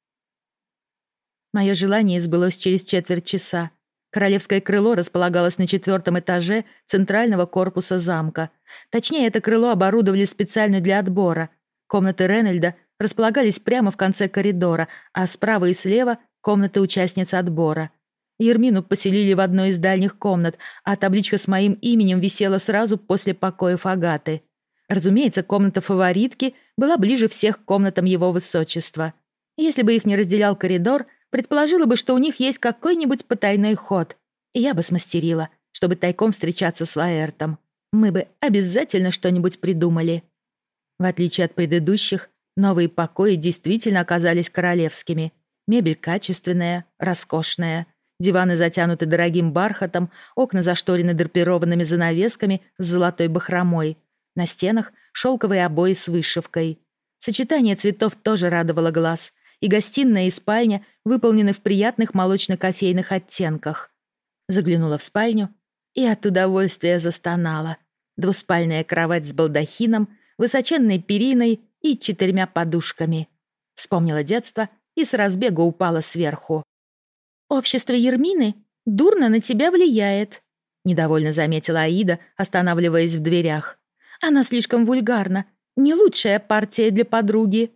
Мое желание сбылось через четверть часа. Королевское крыло располагалось на 4-м этаже центрального корпуса замка. Точнее, это крыло оборудовали специально для отбора. Комнаты Ренальда располагались прямо в конце коридора, а справа и слева — комнаты участниц отбора. Ермину поселили в одной из дальних комнат, а табличка с моим именем висела сразу после покоев Агаты. Разумеется, комната фаворитки была ближе всех к комнатам его высочества. Если бы их не разделял коридор, предположила бы, что у них есть какой-нибудь потайной ход. И я бы смастерила, чтобы тайком встречаться с Лаэртом. Мы бы обязательно что-нибудь придумали. В отличие от предыдущих, новые покои действительно оказались королевскими. Мебель качественная, роскошная. Диваны затянуты дорогим бархатом, окна зашторены драпированными занавесками с золотой бахромой. На стенах шелковые обои с вышивкой. Сочетание цветов тоже радовало глаз, и гостиная и спальня выполнены в приятных молочно-кофейных оттенках. Заглянула в спальню и от удовольствия застонала. Двуспальная кровать с балдахином, высоченной периной и 4 подушками. Вспомнила детство и с разбегу упала сверху. «Общество Ермины дурно на тебя влияет», — недовольно заметила Аида, останавливаясь в дверях. «Она слишком вульгарна, не лучшая партия для подруги».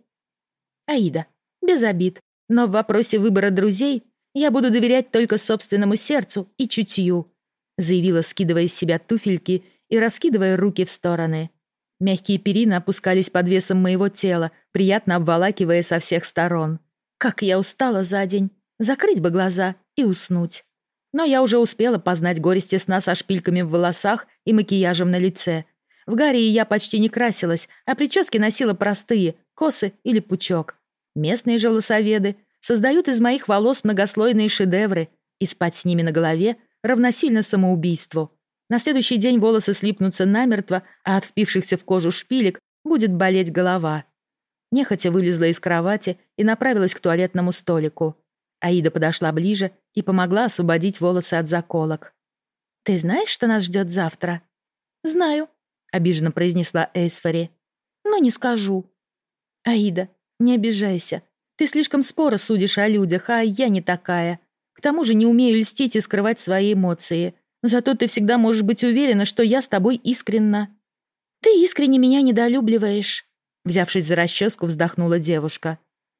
«Аида, без обид, но в вопросе выбора друзей я буду доверять только собственному сердцу и чутью», — заявила, скидывая с себя туфельки и раскидывая руки в стороны. Мягкие перины опускались под весом моего тела, приятно обволакивая со всех сторон. Как я устала за день. Закрыть бы глаза и уснуть. Но я уже успела познать горести сна со шпильками в волосах и макияжем на лице. В Гаррии я почти не красилась, а прически носила простые, косы или пучок. Местные же волосоведы создают из моих волос многослойные шедевры, и спать с ними на голове равносильно самоубийству. На следующий день волосы слипнутся намертво, а от впившихся в кожу шпилек будет болеть голова. Нехотя вылезла из кровати и направилась к туалетному столику. Аида подошла ближе и помогла освободить волосы от заколок. «Ты знаешь, что нас ждет завтра?» «Знаю», — обиженно произнесла Эйсфери. «Но не скажу». «Аида, не обижайся. Ты слишком споро судишь о людях, а я не такая. К тому же не умею льстить и скрывать свои эмоции. Зато ты всегда можешь быть уверена, что я с тобой искренна». «Ты искренне меня недолюбливаешь», — взявшись за расческу, вздохнула девушка.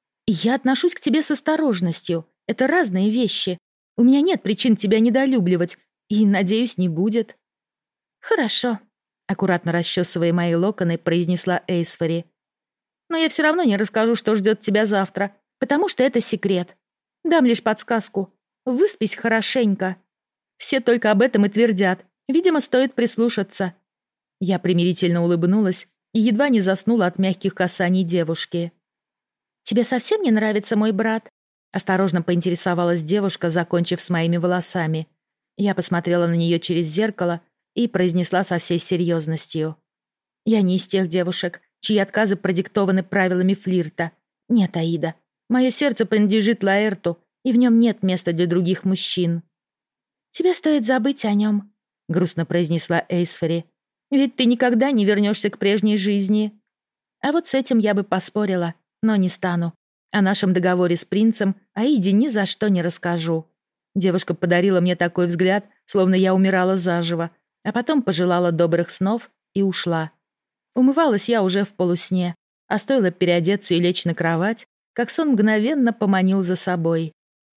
«Я отношусь к тебе с осторожностью. Это разные вещи. У меня нет причин тебя недолюбливать, и, надеюсь, не будет». «Хорошо», — аккуратно расчесывая мои локоны, произнесла Эйсфери. «Но я все равно не расскажу, что ждет тебя завтра, потому что это секрет. Дам лишь подсказку. Выспись хорошенько. Все только об этом и твердят. Видимо, стоит прислушаться». Я примирительно улыбнулась и едва не заснула от мягких касаний девушки. «Тебе совсем не нравится мой брат?» Осторожно поинтересовалась девушка, закончив с моими волосами. Я посмотрела на нее через зеркало и произнесла со всей серьезностью. «Я не из тех девушек, чьи отказы продиктованы правилами флирта. Нет, Аида, мое сердце принадлежит Лаэрту, и в нем нет места для других мужчин». «Тебе стоит забыть о нем», — грустно произнесла Эйсфери. «Ведь ты никогда не вернешься к прежней жизни». А вот с этим я бы поспорила, но не стану. О нашем договоре с принцем Аиде ни за что не расскажу. Девушка подарила мне такой взгляд, словно я умирала заживо, а потом пожелала добрых снов и ушла. Умывалась я уже в полусне, а стоило переодеться и лечь на кровать, как сон мгновенно поманил за собой.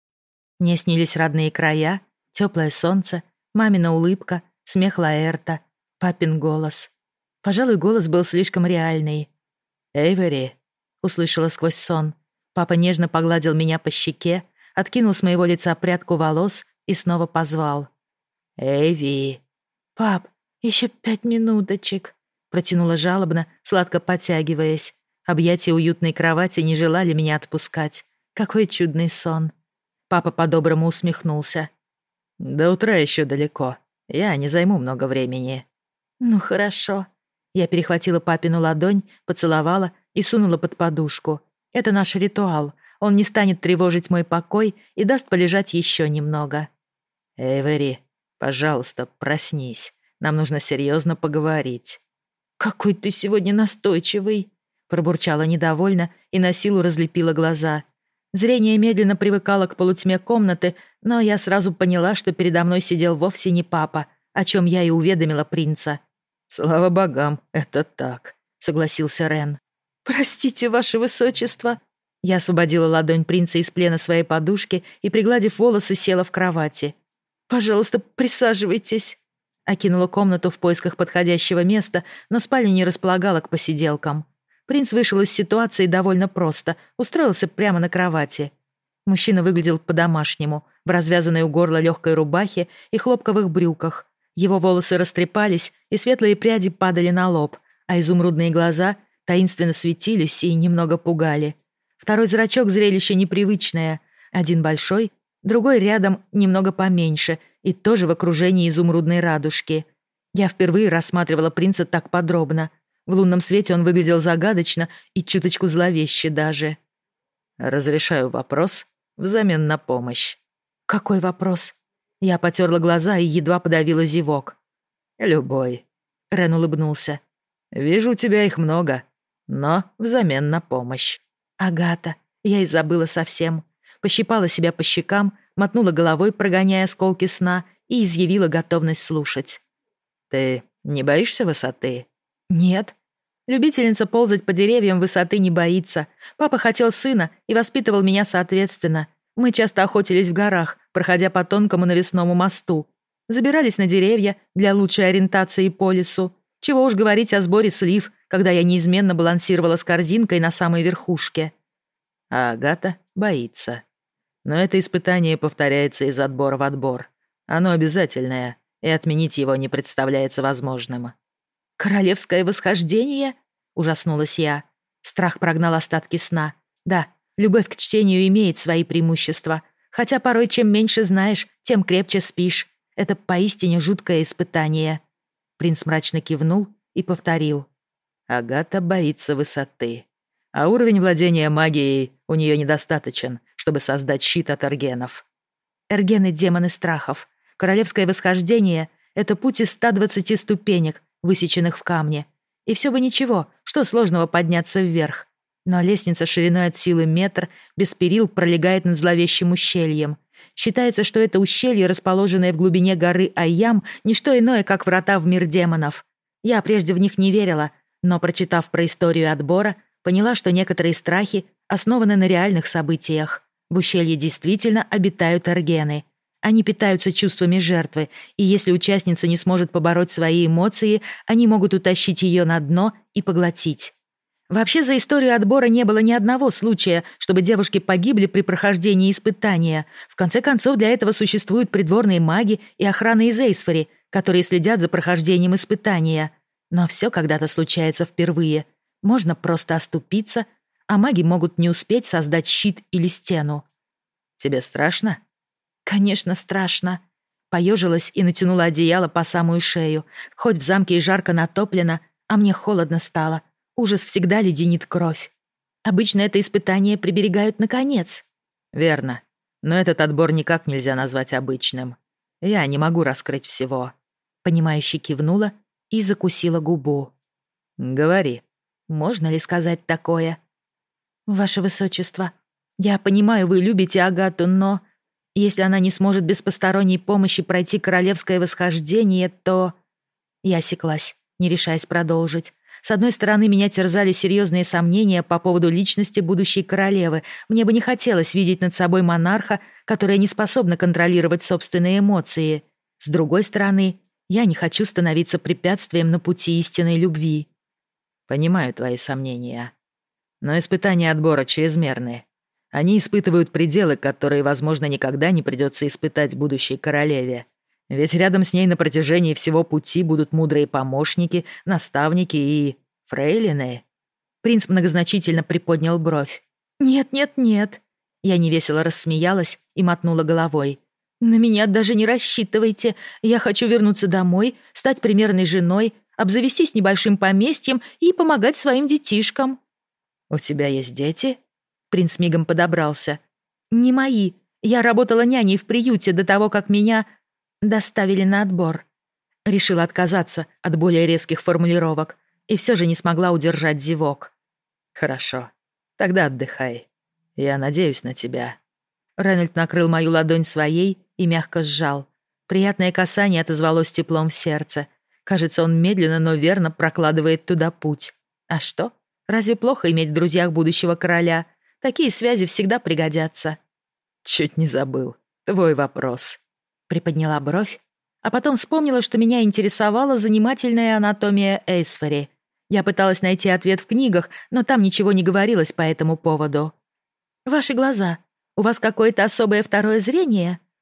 Мне снились родные края, теплое солнце, мамина улыбка, смех Лаэрта, папин голос. Пожалуй, голос был слишком реальный. «Эйвери», — услышала сквозь сон. Папа нежно погладил меня по щеке, откинул с моего лица прядку волос и снова позвал. «Эйви». «Пап, еще 5 минуточек», — протянула жалобно, сладко потягиваясь. Объятия уютной кровати не желали меня отпускать. Какой чудный сон. Папа по-доброму усмехнулся. «До утра еще далеко. Я не займу много времени». «Ну, хорошо». Я перехватила папину ладонь, поцеловала и сунула под подушку. Это наш ритуал. Он не станет тревожить мой покой и даст полежать еще немного. «Эйвери, пожалуйста, проснись. Нам нужно серьезно поговорить». «Какой ты сегодня настойчивый!» Пробурчала недовольно и на силу разлепила глаза. Зрение медленно привыкало к полутьме комнаты, но я сразу поняла, что передо мной сидел вовсе не папа, о чем я и уведомила принца. «Слава богам, это так», — согласился Рен. «Простите, ваше высочество». Я освободила ладонь принца из плена своей подушки и, пригладив волосы, села в кровати. «Пожалуйста, присаживайтесь». Окинула комнату в поисках подходящего места, но спальня не располагала к посиделкам. Принц вышел из ситуации довольно просто, устроился прямо на кровати. Мужчина выглядел по-домашнему, в развязанной у горла легкой рубахе и хлопковых брюках. Его волосы растрепались, и светлые пряди падали на лоб, а изумрудные глаза таинственно светились и немного пугали. Второй зрачок — зрелище непривычное. Один большой, другой рядом немного поменьше и тоже в окружении изумрудной радужки. Я впервые рассматривала принца так подробно. В лунном свете он выглядел загадочно и чуточку зловеще даже. «Разрешаю вопрос взамен на помощь». «Какой вопрос?» Я потерла глаза и едва подавила зевок. «Любой». Рен улыбнулся. «Вижу, у тебя их много, но взамен на помощь». «Агата». Я и забыла совсем. Пощипала себя по щекам, мотнула головой, прогоняя осколки сна, и изъявила готовность слушать. «Ты не боишься высоты?» «Нет». Любительница ползать по деревьям высоты не боится. Папа хотел сына и воспитывал меня соответственно. Мы часто охотились в горах, проходя по тонкому навесному мосту. Забирались на деревья для лучшей ориентации по лесу. Чего уж говорить о сборе слив, когда я неизменно балансировала с корзинкой на самой верхушке. А Агата боится. Но это испытание повторяется из отбора в отбор. Оно обязательное, и отменить его не представляется возможным. «Королевское восхождение?» — ужаснулась я. Страх прогнал остатки сна. Да, любовь к чтению имеет свои преимущества. Хотя порой чем меньше знаешь, тем крепче спишь. Это поистине жуткое испытание. Принц мрачно кивнул и повторил. Агата боится высоты. А уровень владения магией у нее недостаточен, чтобы создать щит от эргенов. Эргены — демоны страхов. Королевское восхождение — это путь из 120 ступенек, высеченных в камне. И все бы ничего, что сложного подняться вверх. Но лестница шириной от силы метр, без перил, пролегает над зловещим ущельем. Считается, что это ущелье, расположенное в глубине горы Айям, не что иное, как врата в мир демонов. Я прежде в них не верила, но, прочитав про историю отбора, поняла, что некоторые страхи основаны на реальных событиях. В ущелье действительно обитают эргены. Они питаются чувствами жертвы, и если участница не сможет побороть свои эмоции, они могут утащить ее на дно и поглотить. Вообще, за историю отбора не было ни одного случая, чтобы девушки погибли при прохождении испытания. В конце концов, для этого существуют придворные маги и охрана из Эйсфори, которые следят за прохождением испытания. Но все когда-то случается впервые. Можно просто оступиться, а маги могут не успеть создать щит или стену. «Тебе страшно?» «Конечно, страшно». Поежилась и натянула одеяло по самую шею. Хоть в замке и жарко натоплено, а мне холодно стало. Ужас всегда леденит кровь. Обычно это испытание приберегают на конец. «Верно. Но этот отбор никак нельзя назвать обычным. Я не могу раскрыть всего». Понимающе кивнула и закусила губу. «Говори». «Можно ли сказать такое?» «Ваше Высочество, я понимаю, вы любите Агату, но... Если она не сможет без посторонней помощи пройти королевское восхождение, то...» Я осеклась, не решаясь продолжить. С одной стороны, меня терзали серьезные сомнения по поводу личности будущей королевы. Мне бы не хотелось видеть над собой монарха, которая не способна контролировать собственные эмоции. С другой стороны, я не хочу становиться препятствием на пути истинной любви. «Понимаю твои сомнения. Но испытания отбора чрезмерны. Они испытывают пределы, которые, возможно, никогда не придется испытать будущей королеве. Ведь рядом с ней на протяжении всего пути будут мудрые помощники, наставники и... фрейлины». Принц многозначительно приподнял бровь. «Нет, нет, нет». Я невесело рассмеялась и мотнула головой. «На меня даже не рассчитывайте. Я хочу вернуться домой, стать примерной женой, обзавестись небольшим поместьем и помогать своим детишкам». «У тебя есть дети?» Принц мигом подобрался. «Не мои. Я работала няней в приюте до того, как меня доставили на отбор». Решила отказаться от более резких формулировок и все же не смогла удержать зевок. «Хорошо. Тогда отдыхай. Я надеюсь на тебя». Рейнольд накрыл мою ладонь своей и мягко сжал. Приятное касание отозвалось теплом в сердце. Кажется, он медленно, но верно прокладывает туда путь. А что? Разве плохо иметь в друзьях будущего короля? Такие связи всегда пригодятся. «Чуть не забыл. Твой вопрос». Приподняла бровь, а потом вспомнила, что меня интересовала занимательная анатомия Эйсфори. Я пыталась найти ответ в книгах, но там ничего не говорилось по этому поводу. «Ваши глаза. У вас какое-то особое второе зрение?»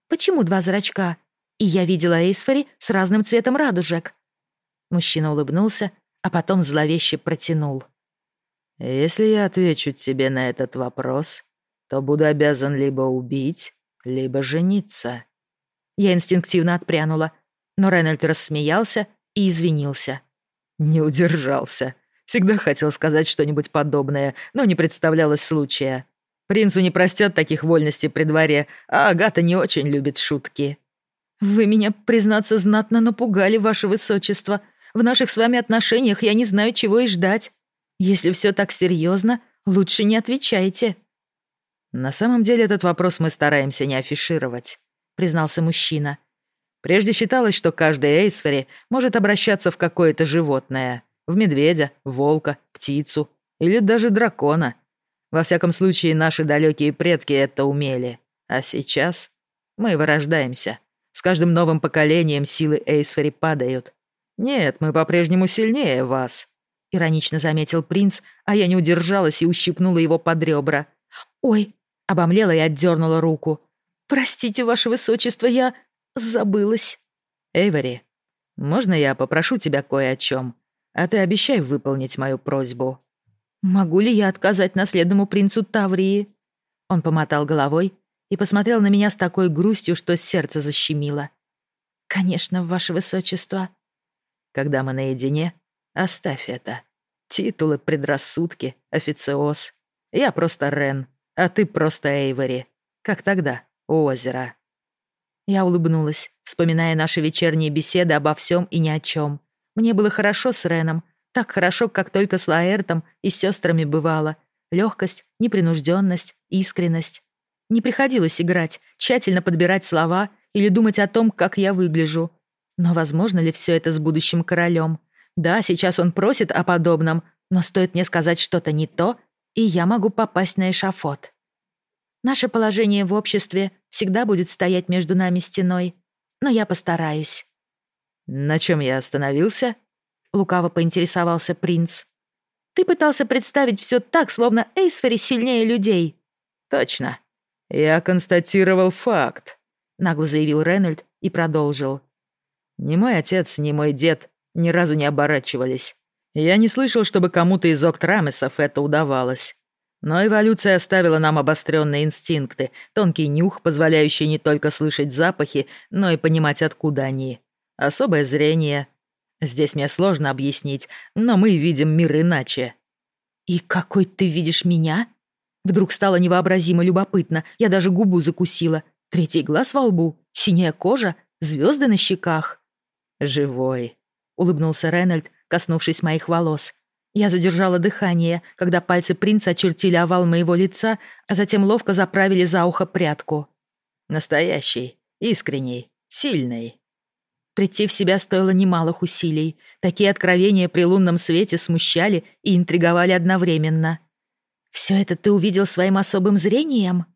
Почему 2 зрачка? И я видела Эйсфери с разным цветом радужек». Мужчина улыбнулся, а потом зловеще протянул. «Если я отвечу тебе на этот вопрос, то буду обязан либо убить, либо жениться». Я инстинктивно отпрянула, но Рейнольд рассмеялся и извинился. Не удержался. Всегда хотел сказать что-нибудь подобное, но не представлялось случая. Принцу не простят таких вольностей при дворе, а Агата не очень любит шутки. «Вы меня, признаться, знатно напугали, ваше высочество. В наших с вами отношениях я не знаю, чего и ждать. Если все так серьезно, лучше не отвечайте». «На самом деле этот вопрос мы стараемся не афишировать», — признался мужчина. «Прежде считалось, что каждый Эйсфери может обращаться в какое-то животное. В медведя, волка, птицу или даже дракона. Во всяком случае, наши далекие предки это умели. А сейчас мы вырождаемся. С каждым новым поколением силы Эйсфери падают. Нет, мы по-прежнему сильнее вас», — иронично заметил принц, а я не удержалась и ущипнула его под ребра. «Ой», — обомлела и отдернула руку. «Простите, ваше высочество, я забылась». «Эйвори, можно я попрошу тебя кое о чем, а ты обещай выполнить мою просьбу?» «Могу ли я отказать наследному принцу Таврии?» Он помотал головой и посмотрел на меня с такой грустью, что сердце защемило. «Конечно, ваше высочество». «Когда мы наедине, оставь это. Титулы, предрассудки, официоз. Я просто Рен, а ты просто Эйвори. Как тогда, у озера». Я улыбнулась, вспоминая наши вечерние беседы обо всем и ни о чем. Мне было хорошо с Реном, так хорошо, как только с Лаэртом и с сестрами бывало. Легкость, непринужденность, искренность. Не приходилось играть, тщательно подбирать слова или думать о том, как я выгляжу. Но возможно ли все это с будущим королем? Да, сейчас он просит о подобном, но стоит мне сказать что-то не то, и я могу попасть на эшафот. Наше положение в обществе всегда будет стоять между нами стеной, но я постараюсь». «На чем я остановился?» — лукаво поинтересовался принц. «Ты пытался представить все так, словно Эйсфери сильнее людей». «Точно. Я констатировал факт», — нагло заявил Рейнольд и продолжил. «Ни мой отец, ни мой дед ни разу не оборачивались. Я не слышал, чтобы кому-то из Октрамесов это удавалось. Но эволюция оставила нам обостренные инстинкты, тонкий нюх, позволяющий не только слышать запахи, но и понимать, откуда они. Особое зрение. Здесь мне сложно объяснить, но мы видим мир иначе». «И какой ты видишь меня?» Вдруг стало невообразимо любопытно. Я даже губу закусила. 3-й глаз во лбу, синяя кожа, звезды на щеках. «Живой», — улыбнулся Рейнольд, коснувшись моих волос. Я задержала дыхание, когда пальцы принца очертили овал моего лица, а затем ловко заправили за ухо прядку. «Настоящий, искренний, сильный». Прийти в себя стоило немалых усилий. Такие откровения при лунном свете смущали и интриговали одновременно. «Все это ты увидел своим особым зрением?»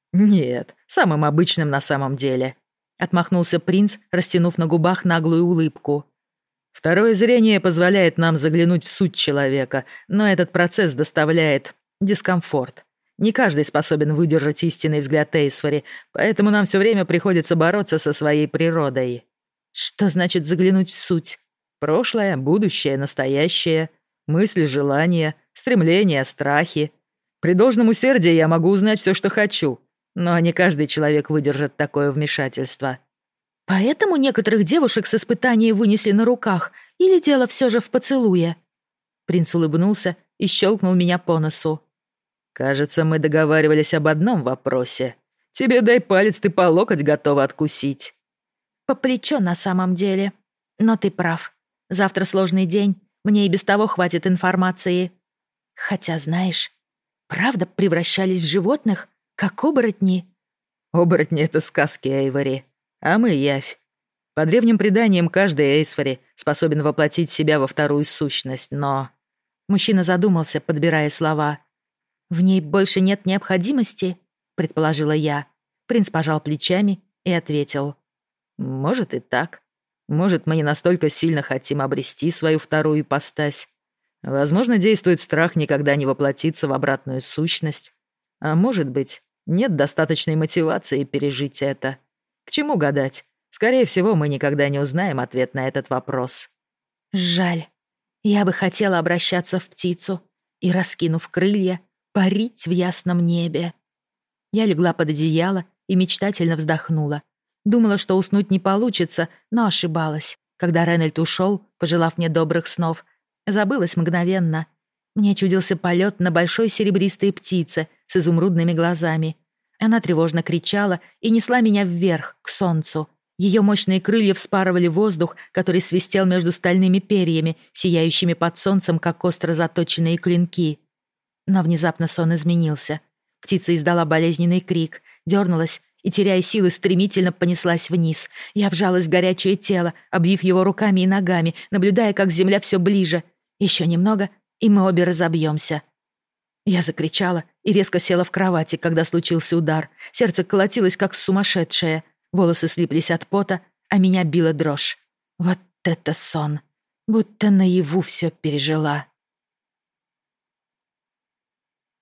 «Нет, самым обычным на самом деле», — отмахнулся принц, растянув на губах наглую улыбку. «Второе зрение позволяет нам заглянуть в суть человека, но этот процесс доставляет дискомфорт. Не каждый способен выдержать истинный взгляд Эйсфери, поэтому нам все время приходится бороться со своей природой». «Что значит заглянуть в суть?» «Прошлое, будущее, настоящее, мысли, желания, стремления, страхи. При должном усердии я могу узнать все, что хочу, но не каждый человек выдержит такое вмешательство». «Поэтому некоторых девушек с испытанием вынесли на руках, или дело все же в поцелуе?» Принц улыбнулся и щелкнул меня по носу. «Кажется, мы договаривались об одном вопросе. Тебе дай палец, ты по локоть готова откусить». «По плечо на самом деле. Но ты прав. Завтра сложный день, мне и без того хватит информации. Хотя, знаешь, правда превращались в животных, как оборотни?» «Оборотни — это сказки, Эйвори. А мы — явь. По древним преданиям, каждый Эйсфери способен воплотить себя во вторую сущность, но...» Мужчина задумался, подбирая слова. «В ней больше нет необходимости?» — предположила я. Принц пожал плечами и ответил. «Может и так. Может, мы не настолько сильно хотим обрести свою вторую ипостась. Возможно, действует страх никогда не воплотиться в обратную сущность. А может быть, нет достаточной мотивации пережить это. К чему гадать? Скорее всего, мы никогда не узнаем ответ на этот вопрос. Жаль. Я бы хотела обращаться в птицу и, раскинув крылья, парить в ясном небе. Я легла под одеяло и мечтательно вздохнула. Думала, что уснуть не получится, но ошибалась. Когда Ренальд ушел, пожелав мне добрых снов, забылась мгновенно. Мне чудился полет на большой серебристой птице с изумрудными глазами. Она тревожно кричала и несла меня вверх, к солнцу. Ее мощные крылья вспарывали воздух, который свистел между стальными перьями, сияющими под солнцем, как остро заточенные клинки. Но внезапно сон изменился. Птица издала болезненный крик, дернулась и, теряя силы, стремительно понеслась вниз. Я вжалась в горячее тело, обвив его руками и ногами, наблюдая, как земля все ближе. Еще немного, и мы обе разобьемся. Я закричала и резко села в кровати, когда случился удар. Сердце колотилось, как сумасшедшее. Волосы слиплись от пота, а меня била дрожь. Вот это сон! Будто наяву все пережила.